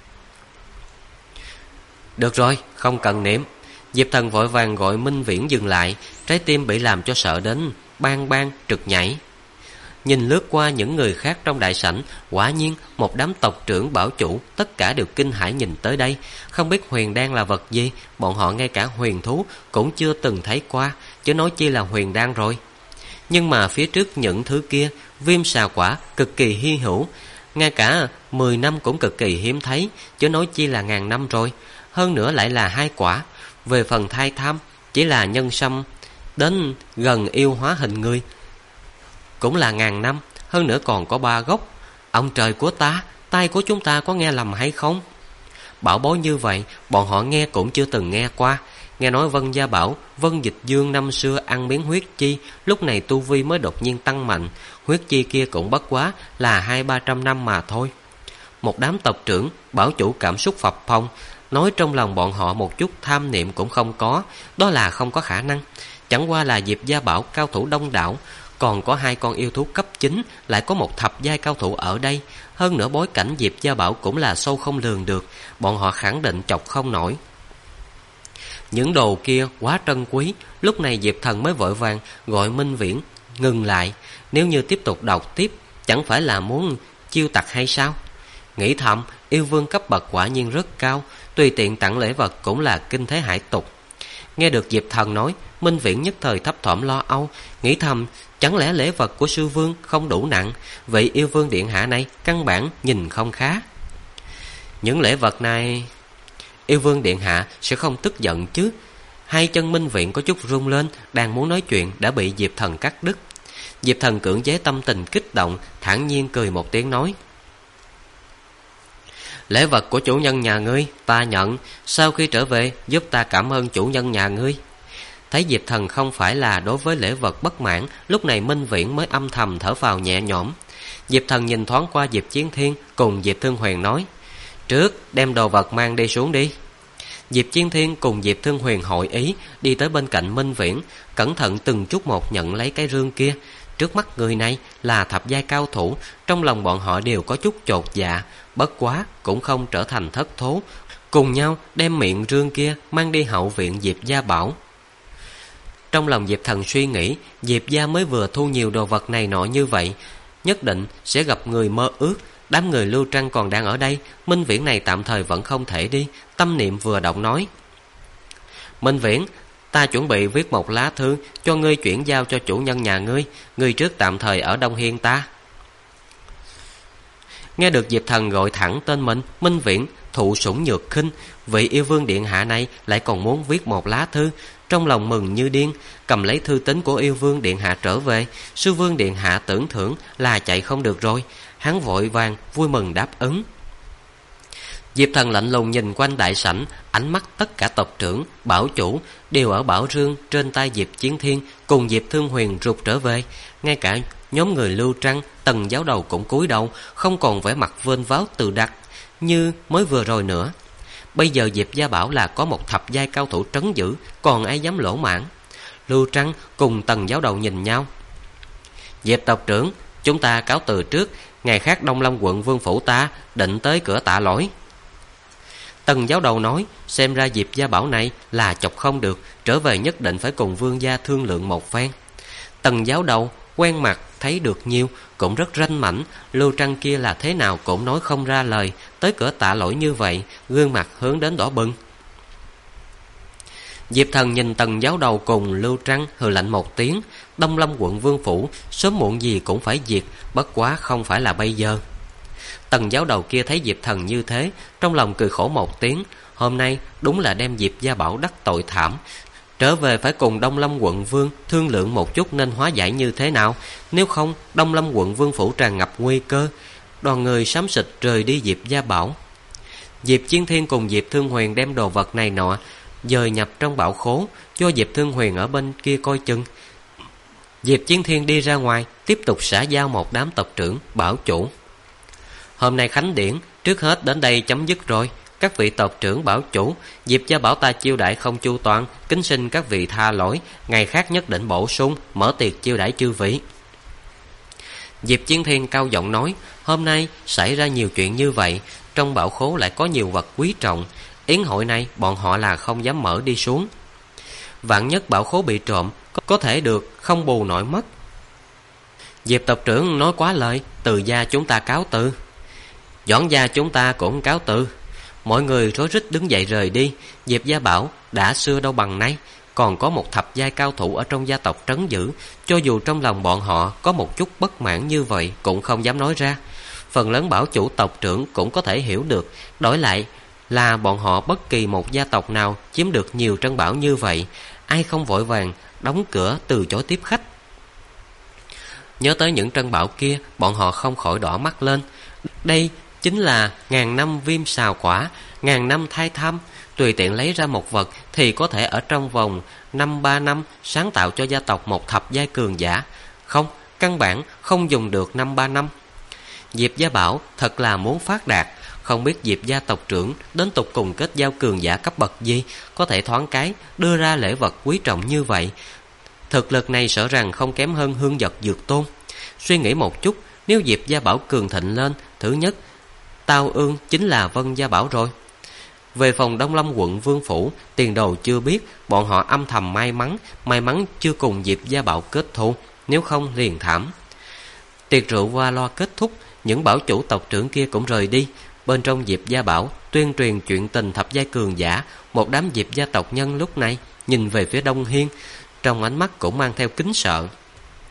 Được rồi, không cần niệm. Diệp Thần vội vàng gọi Minh Viễn dừng lại, trái tim bị làm cho sợ đến bang bang trực nhảy. Nhìn lướt qua những người khác trong đại sảnh, quả nhiên một đám tộc trưởng bảo chủ tất cả đều kinh hãi nhìn tới đây. Không biết huyền đan là vật gì, bọn họ ngay cả huyền thú cũng chưa từng thấy qua, chứ nói chi là huyền đan rồi. Nhưng mà phía trước những thứ kia, viêm xà quả cực kỳ hy hữu, ngay cả 10 năm cũng cực kỳ hiếm thấy, chứ nói chi là 1000 năm rồi. Hơn nữa lại là 2 quả. Về phần thai tham, chỉ là nhân sâm đến gần yêu hóa hình người, cũng là 1000 năm. Hơn nữa còn có 3 gốc. Ông trời của ta, tai của chúng ta có nghe lầm hay không? Bảo bối như vậy bọn họ nghe cũng chưa từng nghe qua. Nghe nói Vân Gia Bảo, Vân Dịch Dương năm xưa ăn miếng huyết chi, lúc này tu vi mới đột nhiên tăng mạnh. Huyết chi kia cũng bất quá là 200-300 năm mà thôi. Một đám tộc trưởng bảo chủ cảm xúc phập phồng, nói trong lòng bọn họ một chút tham niệm cũng không có. Đó là không có khả năng. Chẳng qua là Diệp Gia Bảo cao thủ đông đảo, còn có 2 con yêu thú cấp 9, lại có một thập giai cao thủ ở đây. Hơn nữa bối cảnh Diệp Gia Bảo cũng là sâu không lường được, bọn họ khẳng định chọc không nổi. Những đồ kia quá trân quý. Lúc này Diệp Thần mới vội vàng gọi Minh Viễn ngừng lại. Nếu như tiếp tục đọc tiếp, chẳng phải là muốn chiêu tặc hay sao? Nghĩ thầm, yêu vương cấp bậc quả nhiên rất cao, tùy tiện tặng lễ vật cũng là kinh thế hải tục. Nghe được Diệp Thần nói, Minh Viễn nhất thời thấp thỏm lo âu, nghĩ thầm, chẳng lẽ lễ vật của sư vương không đủ nặng, vậy yêu vương điện hạ này căn bản nhìn không khá. Những lễ vật này... Yêu Vương điện hạ sẽ không tức giận chứ? Hai chân Minh Viễn có chút rung lên, đang muốn nói chuyện đã bị Diệp Thần cắt đứt. Diệp Thần cưỡng chế tâm tình kích động, thản nhiên cười một tiếng nói: Lễ vật của chủ nhân nhà ngươi ta nhận, sau khi trở về giúp ta cảm ơn chủ nhân nhà ngươi. Thấy Diệp Thần không phải là đối với lễ vật bất mãn, lúc này Minh Viễn mới âm thầm thở phào nhẹ nhõm. Diệp Thần nhìn thoáng qua Diệp Chiến Thiên cùng Diệp Thương Huyền nói: Trước đem đồ vật mang đi xuống đi. Diệp Chiến Thiên cùng Diệp Thương Huyền hội ý, đi tới bên cạnh Minh Viễn, cẩn thận từng chút một nhận lấy cái rương kia. Trước mắt người này là thập giai cao thủ, trong lòng bọn họ đều có chút chột dạ, bất quá cũng không trở thành thất thố, cùng nhau đem miệng rương kia mang đi hậu viện Diệp gia bảo. Trong lòng Diệp Thần suy nghĩ, Diệp gia mới vừa thu nhiều đồ vật này nọ như vậy, nhất định sẽ gặp người mơ ước. Đám người Lưu Trăng còn đang ở đây, Minh Viễn này tạm thời vẫn không thể đi. Tâm niệm vừa động nói: Minh Viễn, ta chuẩn bị viết một lá thư cho ngươi chuyển giao cho chủ nhân nhà ngươi. Ngươi trước tạm thời ở Đông Hiên ta. Nghe được Diệp Thần gọi thẳng tên mình, Minh Viễn thụ sủng nhược khinh. Vị yêu vương điện hạ này lại còn muốn viết một lá thư, trong lòng mừng như điên, cầm lấy thư tín của yêu vương điện hạ trở về. Sư vương điện hạ tưởng thưởng là chạy không được rồi. Hắn vội vàng vui mừng đáp ứng. Diệp Thần lạnh lùng nhìn quanh đại sảnh, ánh mắt tất cả tộc trưởng, bảo chủ đều ở bảo rương trên tay Diệp Chiến Thiên cùng Diệp Thương Huyền rụt trở về. Ngay cả nhóm người Lưu Trăng, Tần giáo đầu cũng cúi đầu, không còn vẻ mặt vênh váo tự đắc như mới vừa rồi nữa. Bây giờ Diệp gia bảo là có một thập giai cao thủ trấn giữ, còn ai dám lỗ mãn. Lưu Trăng cùng Tần giáo đầu nhìn nhau. Diệp tộc trưởng, chúng ta cáo từ trước, ngày khác Đông Lâm quận vương phủ ta định tới cửa tạ lỗi. Tần giáo đầu nói: Xem ra Diệp gia bảo này là chọc không được, trở về nhất định phải cùng vương gia thương lượng một phen. Tần giáo đầu quen mặt thấy được nhiều, cũng rất ranh mãnh. Lưu Trăng kia là thế nào cũng nói không ra lời, tới cửa tạ lỗi như vậy, gương mặt hướng đến đỏ bừng. Diệp Thần nhìn Tần giáo đầu cùng Lưu Trăng hừ lạnh một tiếng. Đông Lâm quận vương phủ sớm muộn gì cũng phải diệt, bất quá không phải là bây giờ. Tần giáo đầu kia thấy Diệp Thần như thế, trong lòng cười khổ một tiếng. Hôm nay đúng là đem Diệp gia bảo đắc tội thảm, trở về phải cùng Đông Lâm quận vương thương lượng một chút nên hóa giải như thế nào. Nếu không, Đông Lâm quận vương phủ tràn ngập nguy cơ. Đoàn người xám xịt rời đi Diệp gia bảo. Diệp Chiến Thiên cùng Diệp Thương Huyền đem đồ vật này nọ dời nhập trong bảo khố, cho Diệp Thương Huyền ở bên kia coi chừng. Diệp Chiến Thiên đi ra ngoài, tiếp tục xã giao một đám tộc trưởng, bảo chủ. Hôm nay khánh điển trước hết đến đây chấm dứt rồi. Các vị tộc trưởng, bảo chủ, Diệp gia bảo ta chiêu đãi không chu toàn, kính xin các vị tha lỗi, ngày khác nhất định bổ sung, mở tiệc chiêu đãi chư vị. Diệp Chiến Thiên cao giọng nói: Hôm nay xảy ra nhiều chuyện như vậy, trong bảo khố lại có nhiều vật quý trọng, yến hội này bọn họ là không dám mở đi xuống. Vạn nhất bảo khố bị trộm, có thể được không bù nổi mất. Diệp tộc trưởng nói quá lời, Từ gia chúng ta cáo từ. Doãn gia chúng ta cũng cáo từ. Mọi người rối rít đứng dậy rời đi. Diệp gia bảo đã xưa đâu bằng nay, còn có một thập giai cao thủ ở trong gia tộc trấn giữ, cho dù trong lòng bọn họ có một chút bất mãn như vậy cũng không dám nói ra. Phần lớn bảo chủ tộc trưởng cũng có thể hiểu được, đổi lại là bọn họ bất kỳ một gia tộc nào chiếm được nhiều trân bảo như vậy, ai không vội vàng đóng cửa từ chối tiếp khách. Nhớ tới những trân bảo kia, bọn họ không khỏi đỏ mắt lên. Đây chính là ngàn năm viêm sào quả, ngàn năm thai tham. Tùy tiện lấy ra một vật thì có thể ở trong vòng 5-3 năm sáng tạo cho gia tộc một thập giai cường giả. Không, căn bản không dùng được 5-3 năm. Diệp gia bảo thật là muốn phát đạt. Không biết Diệp gia tộc trưởng đến tục cùng kết giao cường giả cấp bậc gì, có thể thoáng cái đưa ra lễ vật quý trọng như vậy. Thực lực này sợ rằng không kém hơn Hương Vật Dược Tôn. Suy nghĩ một chút, nếu Diệp gia bảo cường thịnh lên, thứ nhất tao ương chính là Vân gia bảo rồi. Về phòng Đông Lâm quận vương phủ, tiền đồ chưa biết, bọn họ âm thầm may mắn chưa cùng Diệp gia bảo kết thù, nếu không liền thảm. Tiệc rượu qua loa kết thúc, những bảo chủ tộc trưởng kia cũng rời đi. Bên trong Diệp gia bảo tuyên truyền chuyện tình thập giai cường giả. Một đám Diệp gia tộc nhân lúc này nhìn về phía Đông Hiên, trong ánh mắt cũng mang theo kính sợ.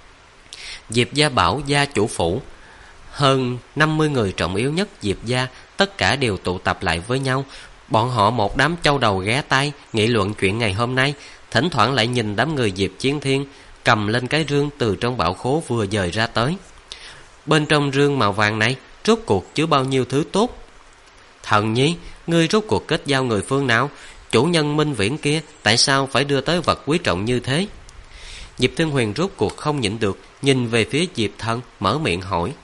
Diệp gia bảo gia chủ phủ, hơn 50 người trọng yếu nhất Diệp gia tất cả đều tụ tập lại với nhau. Bọn họ một đám châu đầu ghé tai, nghị luận chuyện ngày hôm nay, thỉnh thoảng lại nhìn đám người Diệp Chiến Thiên cầm lên cái rương từ trong bảo khố vừa dời ra tới. Bên trong rương màu vàng này rốt cuộc chứa bao nhiêu thứ tốt. Thần nhi, ngươi rốt cuộc kết giao người phương nào? Chủ nhân Minh Viễn kia tại sao phải đưa tới vật quý trọng như thế? Diệp Thương Huyền rốt cuộc không nhịn được, nhìn về phía Diệp Thần, mở miệng hỏi.